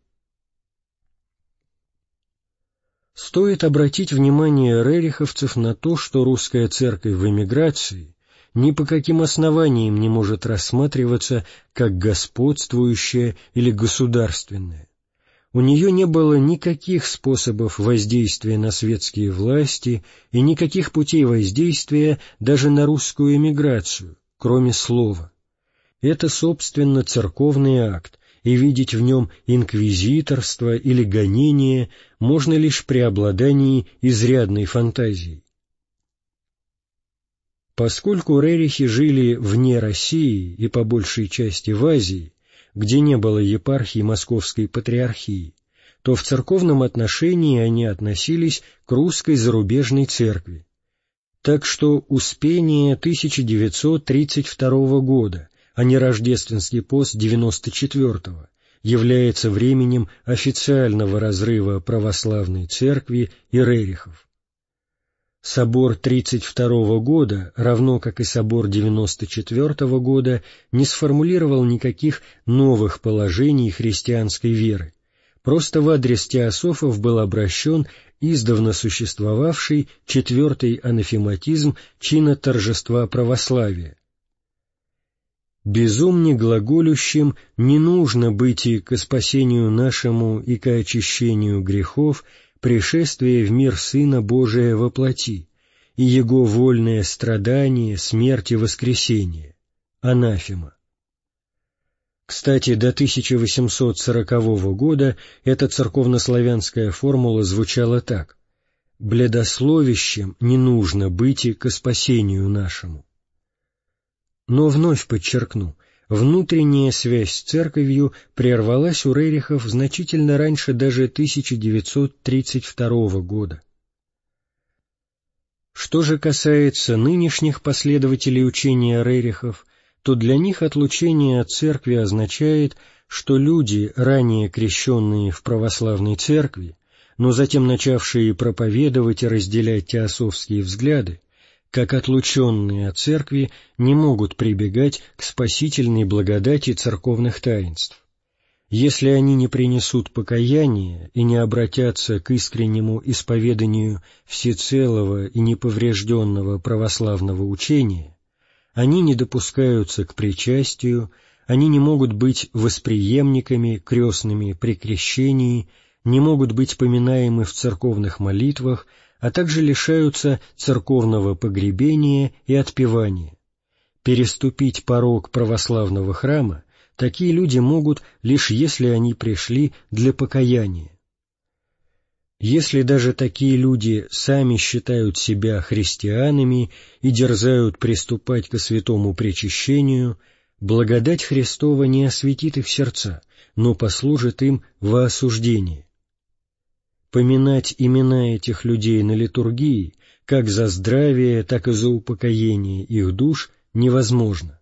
Стоит обратить внимание рериховцев на то, что русская церковь в эмиграции ни по каким основаниям не может рассматриваться как господствующая или государственная. У нее не было никаких способов воздействия на светские власти и никаких путей воздействия даже на русскую эмиграцию, кроме слова. Это, собственно, церковный акт, и видеть в нем инквизиторство или гонение можно лишь при обладании изрядной фантазией. Поскольку рерихи жили вне России и по большей части в Азии, где не было епархии Московской Патриархии, то в церковном отношении они относились к русской зарубежной церкви. Так что Успение тысяча девятьсот тридцать второго года, а не Рождественский пост девяносто четвертого, является временем официального разрыва православной церкви и рерихов. Собор тридцать второго года, равно как и собор девяносто четвертого года, не сформулировал никаких новых положений христианской веры. Просто в адрес теософов был обращен издавна существовавший четвертый анафематизм чина торжества православия. «Безумне глаголющим не нужно быть и ко спасению нашему, и ко очищению грехов, пришествие в мир Сына Божия во плоти, и Его вольное страдание, смерть и воскресение. Анафема». Кстати, до тысяча восемьсот сорокового года эта церковнославянская формула звучала так: «Бледословящим не нужно быть и ко спасению нашему». Но вновь подчеркну, внутренняя связь с церковью прервалась у рерихов значительно раньше даже тысяча девятьсот тридцать второго года. Что же касается нынешних последователей учения рерихов, то для них отлучение от церкви означает, что люди, ранее крещенные в православной церкви, но затем начавшие проповедовать и разделять теософские взгляды, как отлученные от церкви, не могут прибегать к спасительной благодати церковных таинств. Если они не принесут покаяния и не обратятся к искреннему исповеданию всецелого и неповрежденного православного учения, они не допускаются к причастию, они не могут быть восприемниками, крестными при крещении, не могут быть поминаемы в церковных молитвах, а также лишаются церковного погребения и отпевания. Переступить порог православного храма такие люди могут, лишь если они пришли для покаяния. Если даже такие люди сами считают себя христианами и дерзают приступать ко святому причащению, благодать Христова не осветит их сердца, но послужит им во осуждение. Поминать имена этих людей на литургии, как за здравие, так и за упокоение их душ, невозможно.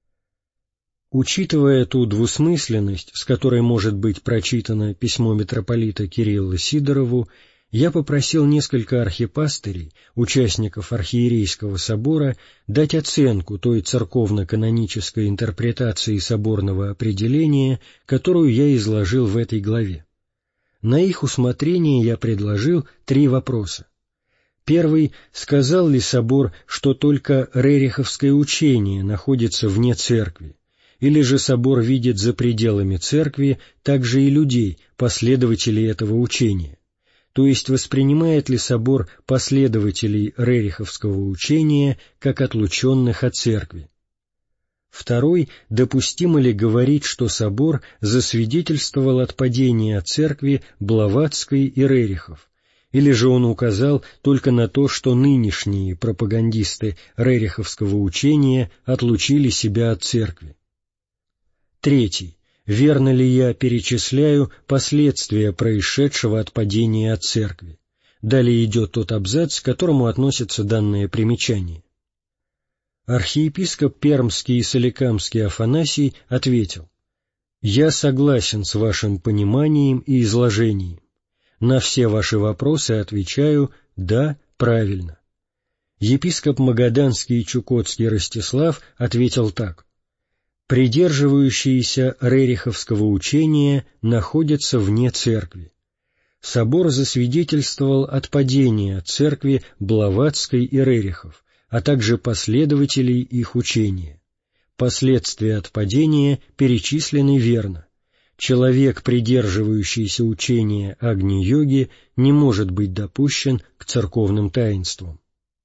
Учитывая ту двусмысленность, с которой может быть прочитано письмо митрополита Кирилла Сидорову, я попросил несколько архипастырей, участников архиерейского собора, дать оценку той церковно-канонической интерпретации соборного определения, которую я изложил в этой главе. На их усмотрение я предложил три вопроса. Первый: сказал ли собор, что только рериховское учение находится вне церкви? Или же собор видит за пределами церкви также и людей, последователей этого учения? То есть воспринимает ли собор последователей рериховского учения как отлученных от церкви? Второй: допустимо ли говорить, что собор засвидетельствовал отпадение от церкви Блаватской и рерихов? Или же он указал только на то, что нынешние пропагандисты рериховского учения отлучили себя от церкви? Третий. Верно ли я перечисляю последствия происшедшего от падения от церкви? Далее идет тот абзац, к которому относится данное примечание. Архиепископ Пермский и Соликамский Афанасий ответил: «Я согласен с вашим пониманием и изложением. На все ваши вопросы отвечаю «да, правильно». Епископ Магаданский и Чукотский Ростислав ответил так: «Придерживающиеся рериховского учения находятся вне церкви. Собор засвидетельствовал от падения от церкви Блаватской и Рерихов, а также последователей их учения. Последствия от падения перечислены верно. Человек, придерживающийся учения Агни-йоги, не может быть допущен к церковным таинствам».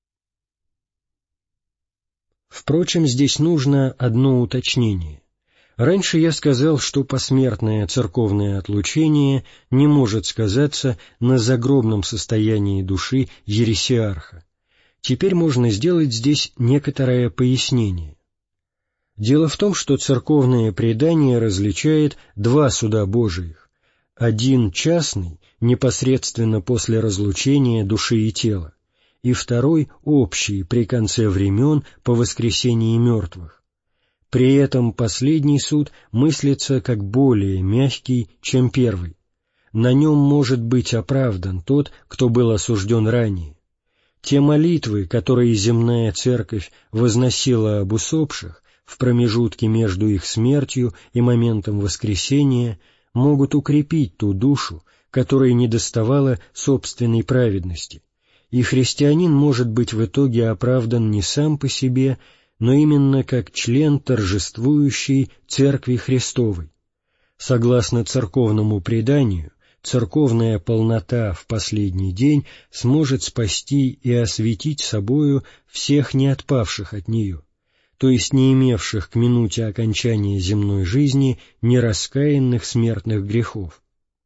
Впрочем, здесь нужно одно уточнение. Раньше я сказал, что посмертное церковное отлучение не может сказаться на загробном состоянии души ересиарха. Теперь можно сделать здесь некоторое пояснение. Дело в том, что церковное предание различает два суда Божиих. Один частный, непосредственно после разлучения души и тела, и второй общий при конце времен по воскресении мертвых. При этом последний суд мыслится как более мягкий, чем первый. На нем может быть оправдан тот, кто был осужден ранее. Те молитвы, которые земная церковь возносила об усопших в промежутке между их смертью и моментом воскресения, могут укрепить ту душу, которой недоставало собственной праведности, и христианин может быть в итоге оправдан не сам по себе, но именно как член торжествующей Церкви Христовой. Согласно церковному преданию, церковная полнота в последний день сможет спасти и осветить собою всех не отпавших от нее, то есть не имевших к минуте окончания земной жизни нераскаянных смертных грехов.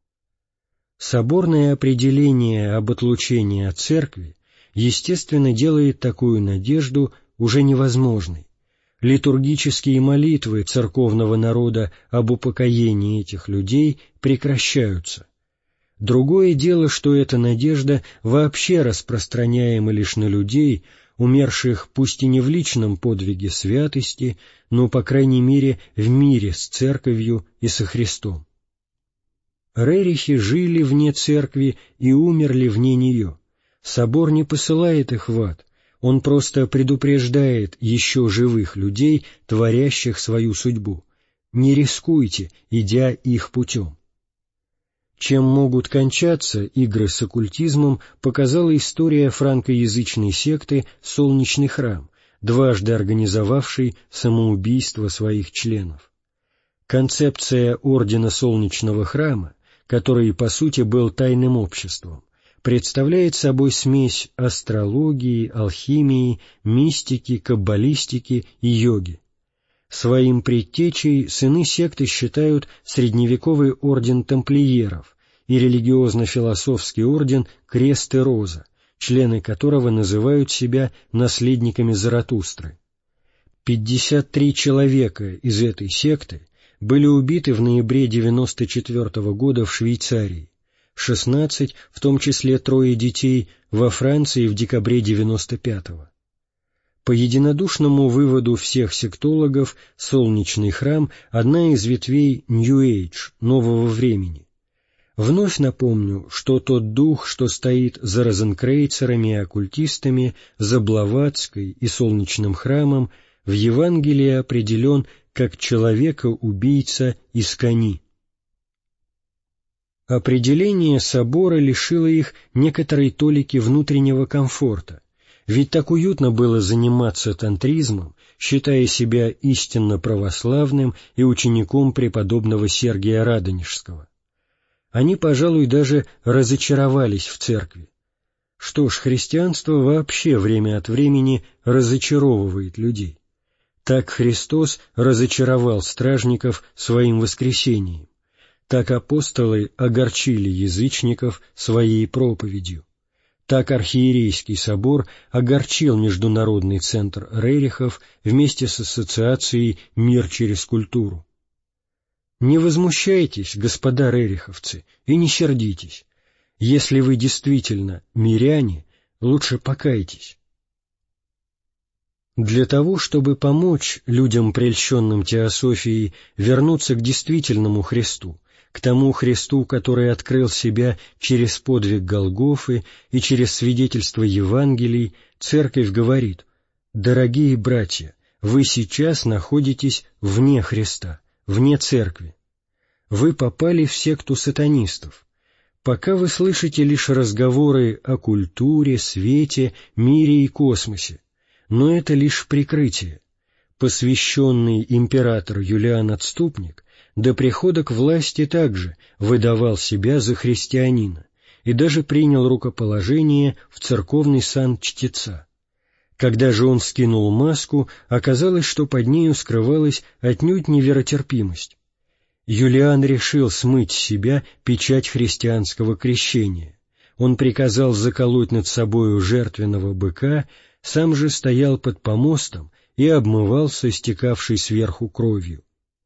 Соборное определение об отлучении от церкви, естественно, делает такую надежду уже невозможной. Литургические молитвы церковного народа об упокоении этих людей прекращаются. Другое дело, что эта надежда вообще распространяема лишь на людей, умерших пусть и не в личном подвиге святости, но, по крайней мере, в мире с Церковью и со Христом. Рерихи жили вне Церкви и умерли вне нее. Собор не посылает их в ад, он просто предупреждает еще живых людей, творящих свою судьбу: не рискуйте, идя их путем. Чем могут кончаться игры с оккультизмом, показала история франкоязычной секты «Солнечный храм», дважды организовавшей самоубийство своих членов. Концепция Ордена Солнечного храма, который по сути был тайным обществом, представляет собой смесь астрологии, алхимии, мистики, каббалистики и йоги. Своим предтечей сыны секты считают средневековый орден тамплиеров и религиозно-философский орден Крест и Роза, члены которого называют себя наследниками Заратустры. Пятьдесят три человека из этой секты были убиты в ноябре девяносто четвёртого года в Швейцарии, шестнадцать, в том числе трое детей, во Франции в декабре девяносто пятого. По единодушному выводу всех сектологов, Солнечный храм — одна из ветвей New Age, нового времени. Вновь напомню, что тот дух, что стоит за розенкрейцерами и оккультистами, за Блаватской и Солнечным храмом, в Евангелии определен как человека-убийца Искони. Определение собора лишило их некоторой толики внутреннего комфорта, ведь так уютно было заниматься тантризмом, считая себя истинно православным и учеником преподобного Сергия Радонежского. Они, пожалуй, даже разочаровались в церкви. Что ж, христианство вообще время от времени разочаровывает людей. Так Христос разочаровал стражников своим воскресением. Так апостолы огорчили язычников своей проповедью. Так архиерейский собор огорчил Международный центр Рерихов вместе с ассоциацией «Мир через культуру». Не возмущайтесь, господа рериховцы, и не сердитесь. Если вы действительно миряне, лучше покайтесь. Для того, чтобы помочь людям, прельщенным теософией, вернуться к действительному Христу, к тому Христу, который открыл себя через подвиг Голгофы и через свидетельство Евангелий, Церковь говорит: «Дорогие братья, вы сейчас находитесь вне Христа, вне Церкви. Вы попали в секту сатанистов. Пока вы слышите лишь разговоры о культуре, свете, мире и космосе, но это лишь прикрытие. Посвященный император Юлиан Отступник до прихода к власти также выдавал себя за христианина и даже принял рукоположение в церковный сан чтеца. Когда же он скинул маску, оказалось, что под нею скрывалась отнюдь не веротерпимость. Юлиан решил смыть с себя печать христианского крещения. Он приказал заколоть над собою жертвенного быка, сам же стоял под помостом и обмывался стекавшей сверху кровью.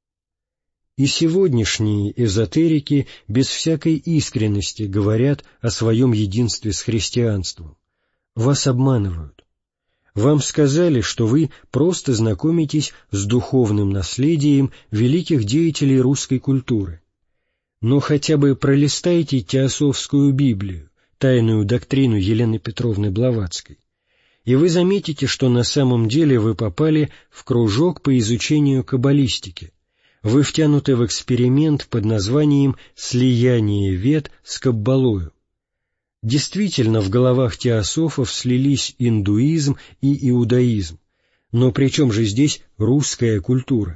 И сегодняшние эзотерики без всякой искренности говорят о своем единстве с христианством. Вас обманывают. Вам сказали, что вы просто знакомитесь с духовным наследием великих деятелей русской культуры. Но хотя бы пролистайте теософскую Библию, тайную доктрину Елены Петровны Блаватской, и вы заметите, что на самом деле вы попали в кружок по изучению каббалистики. Вы втянуты в эксперимент под названием «Слияние вед с каббалою». Действительно, в головах теософов слились индуизм и иудаизм, но при чем же здесь русская культура?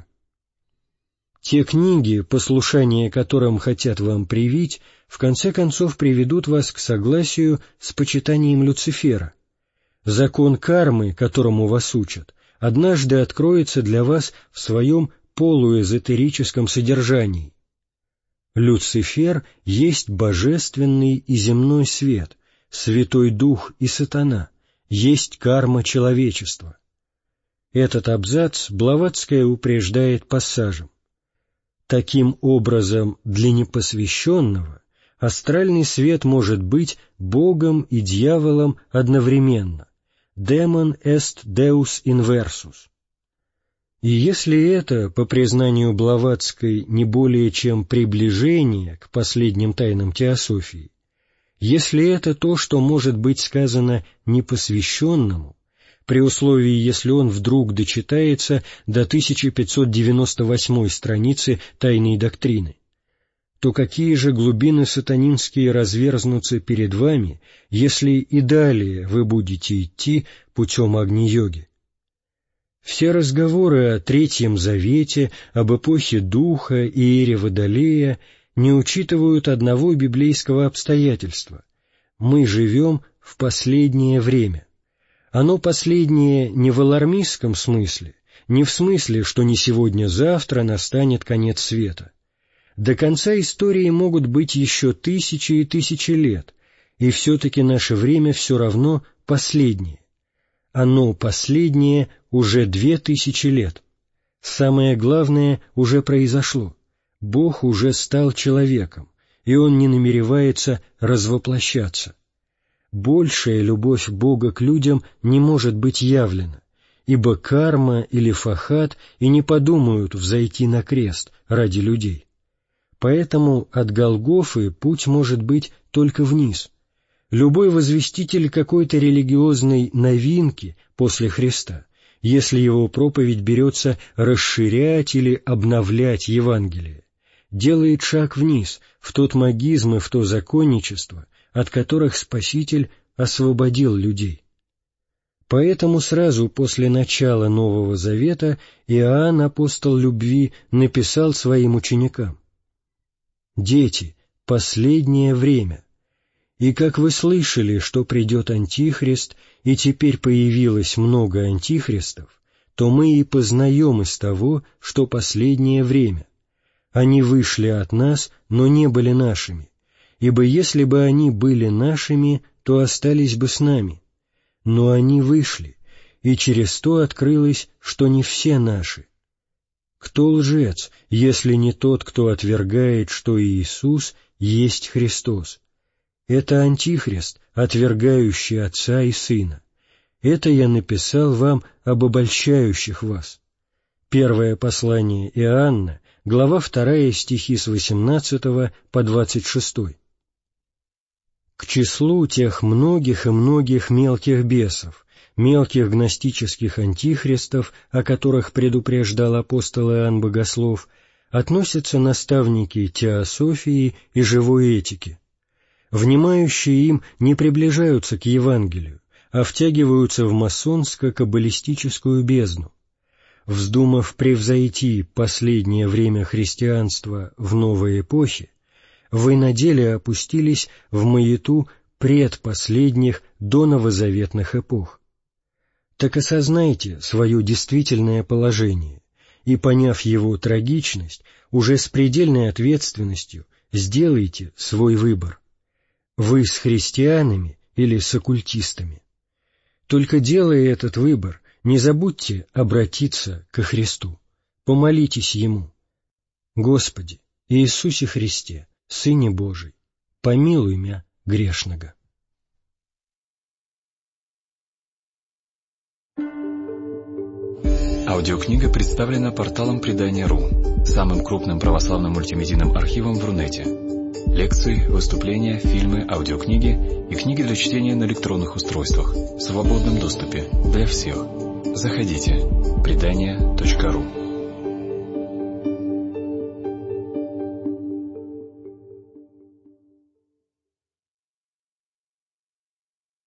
Те книги, послушание которым хотят вам привить, в конце концов приведут вас к согласию с почитанием Люцифера. Закон кармы, которому вас учат, однажды откроется для вас в своем полуэзотерическом содержании. Люцифер есть божественный и земной свет, Святой Дух и Сатана, есть карма человечества. Этот абзац Блаватская упреждает пассажем. Таким образом, для непосвященного астральный свет может быть Богом и дьяволом одновременно. Demon est Deus inversus. И если это, по признанию Блаватской, не более чем приближение к последним тайнам теософии, если это то, что может быть сказано непосвященному, при условии, если он вдруг дочитается до тысяча пятьсот девяносто восьмой страницы «Тайной доктрины», то какие же глубины сатанинские разверзнутся перед вами, если и далее вы будете идти путем Агни-йоги? Все разговоры о Третьем Завете, об эпохе Духа и эре Водолея не учитывают одного библейского обстоятельства. Мы живем в последнее время. Оно последнее не в алармистском смысле, не в смысле, что не сегодня-завтра настанет конец света. До конца истории могут быть еще тысячи и тысячи лет, и все-таки наше время все равно последнее. Оно последнее уже две тысячи лет. Самое главное уже произошло. Бог уже стал человеком, и Он не намеревается развоплощаться. Большая любовь Бога к людям не может быть явлена, ибо карма или фахат и не подумают взойти на крест ради людей. Поэтому от Голгофы путь может быть только вниз. Любой возвеститель какой-то религиозной новинки после Христа, если его проповедь берется расширять или обновлять Евангелие, делает шаг вниз, в тот магизм и в то законничество, от которых Спаситель освободил людей. Поэтому сразу после начала Нового Завета Иоанн, апостол любви, написал своим ученикам: «Дети, последнее время. И как вы слышали, что придет Антихрист, и теперь появилось много антихристов, то мы и познаем из того, что последнее время. Они вышли от нас, но не были нашими, ибо если бы они были нашими, то остались бы с нами. Но они вышли, и через то открылось, что не все наши. Кто лжец, если не тот, кто отвергает, что Иисус есть Христос? Это Антихрист, отвергающий Отца и Сына. Это я написал вам об обольщающих вас. Первое послание Иоанна, глава вторая, стихи с восемнадцатого по двадцать шестой. К числу тех многих и многих мелких бесов, мелких гностических антихристов, о которых предупреждал апостол Иоанн Богослов, относятся наставники теософии и живой этики. Внимающие им не приближаются к Евангелию, а втягиваются в масонско-каббалистическую бездну. Вздумав превзойти последнее время христианства в новой эпохе, вы на деле опустились в маяту предпоследних до новозаветных эпох. Так осознайте свое действительное положение и, поняв его трагичность, уже с предельной ответственностью сделайте свой выбор. Вы с христианами или с оккультистами? Только делая этот выбор, не забудьте обратиться ко Христу. Помолитесь Ему. Господи, Иисусе Христе, Сыне Божий, помилуй мя грешного. Аудиокнига представлена порталом предания точка ру, самым крупным православным мультимедийным архивом в Рунете. Лекции, выступления, фильмы, аудиокниги и книги для чтения на электронных устройствах в свободном доступе для всех. Заходите. предания точка ру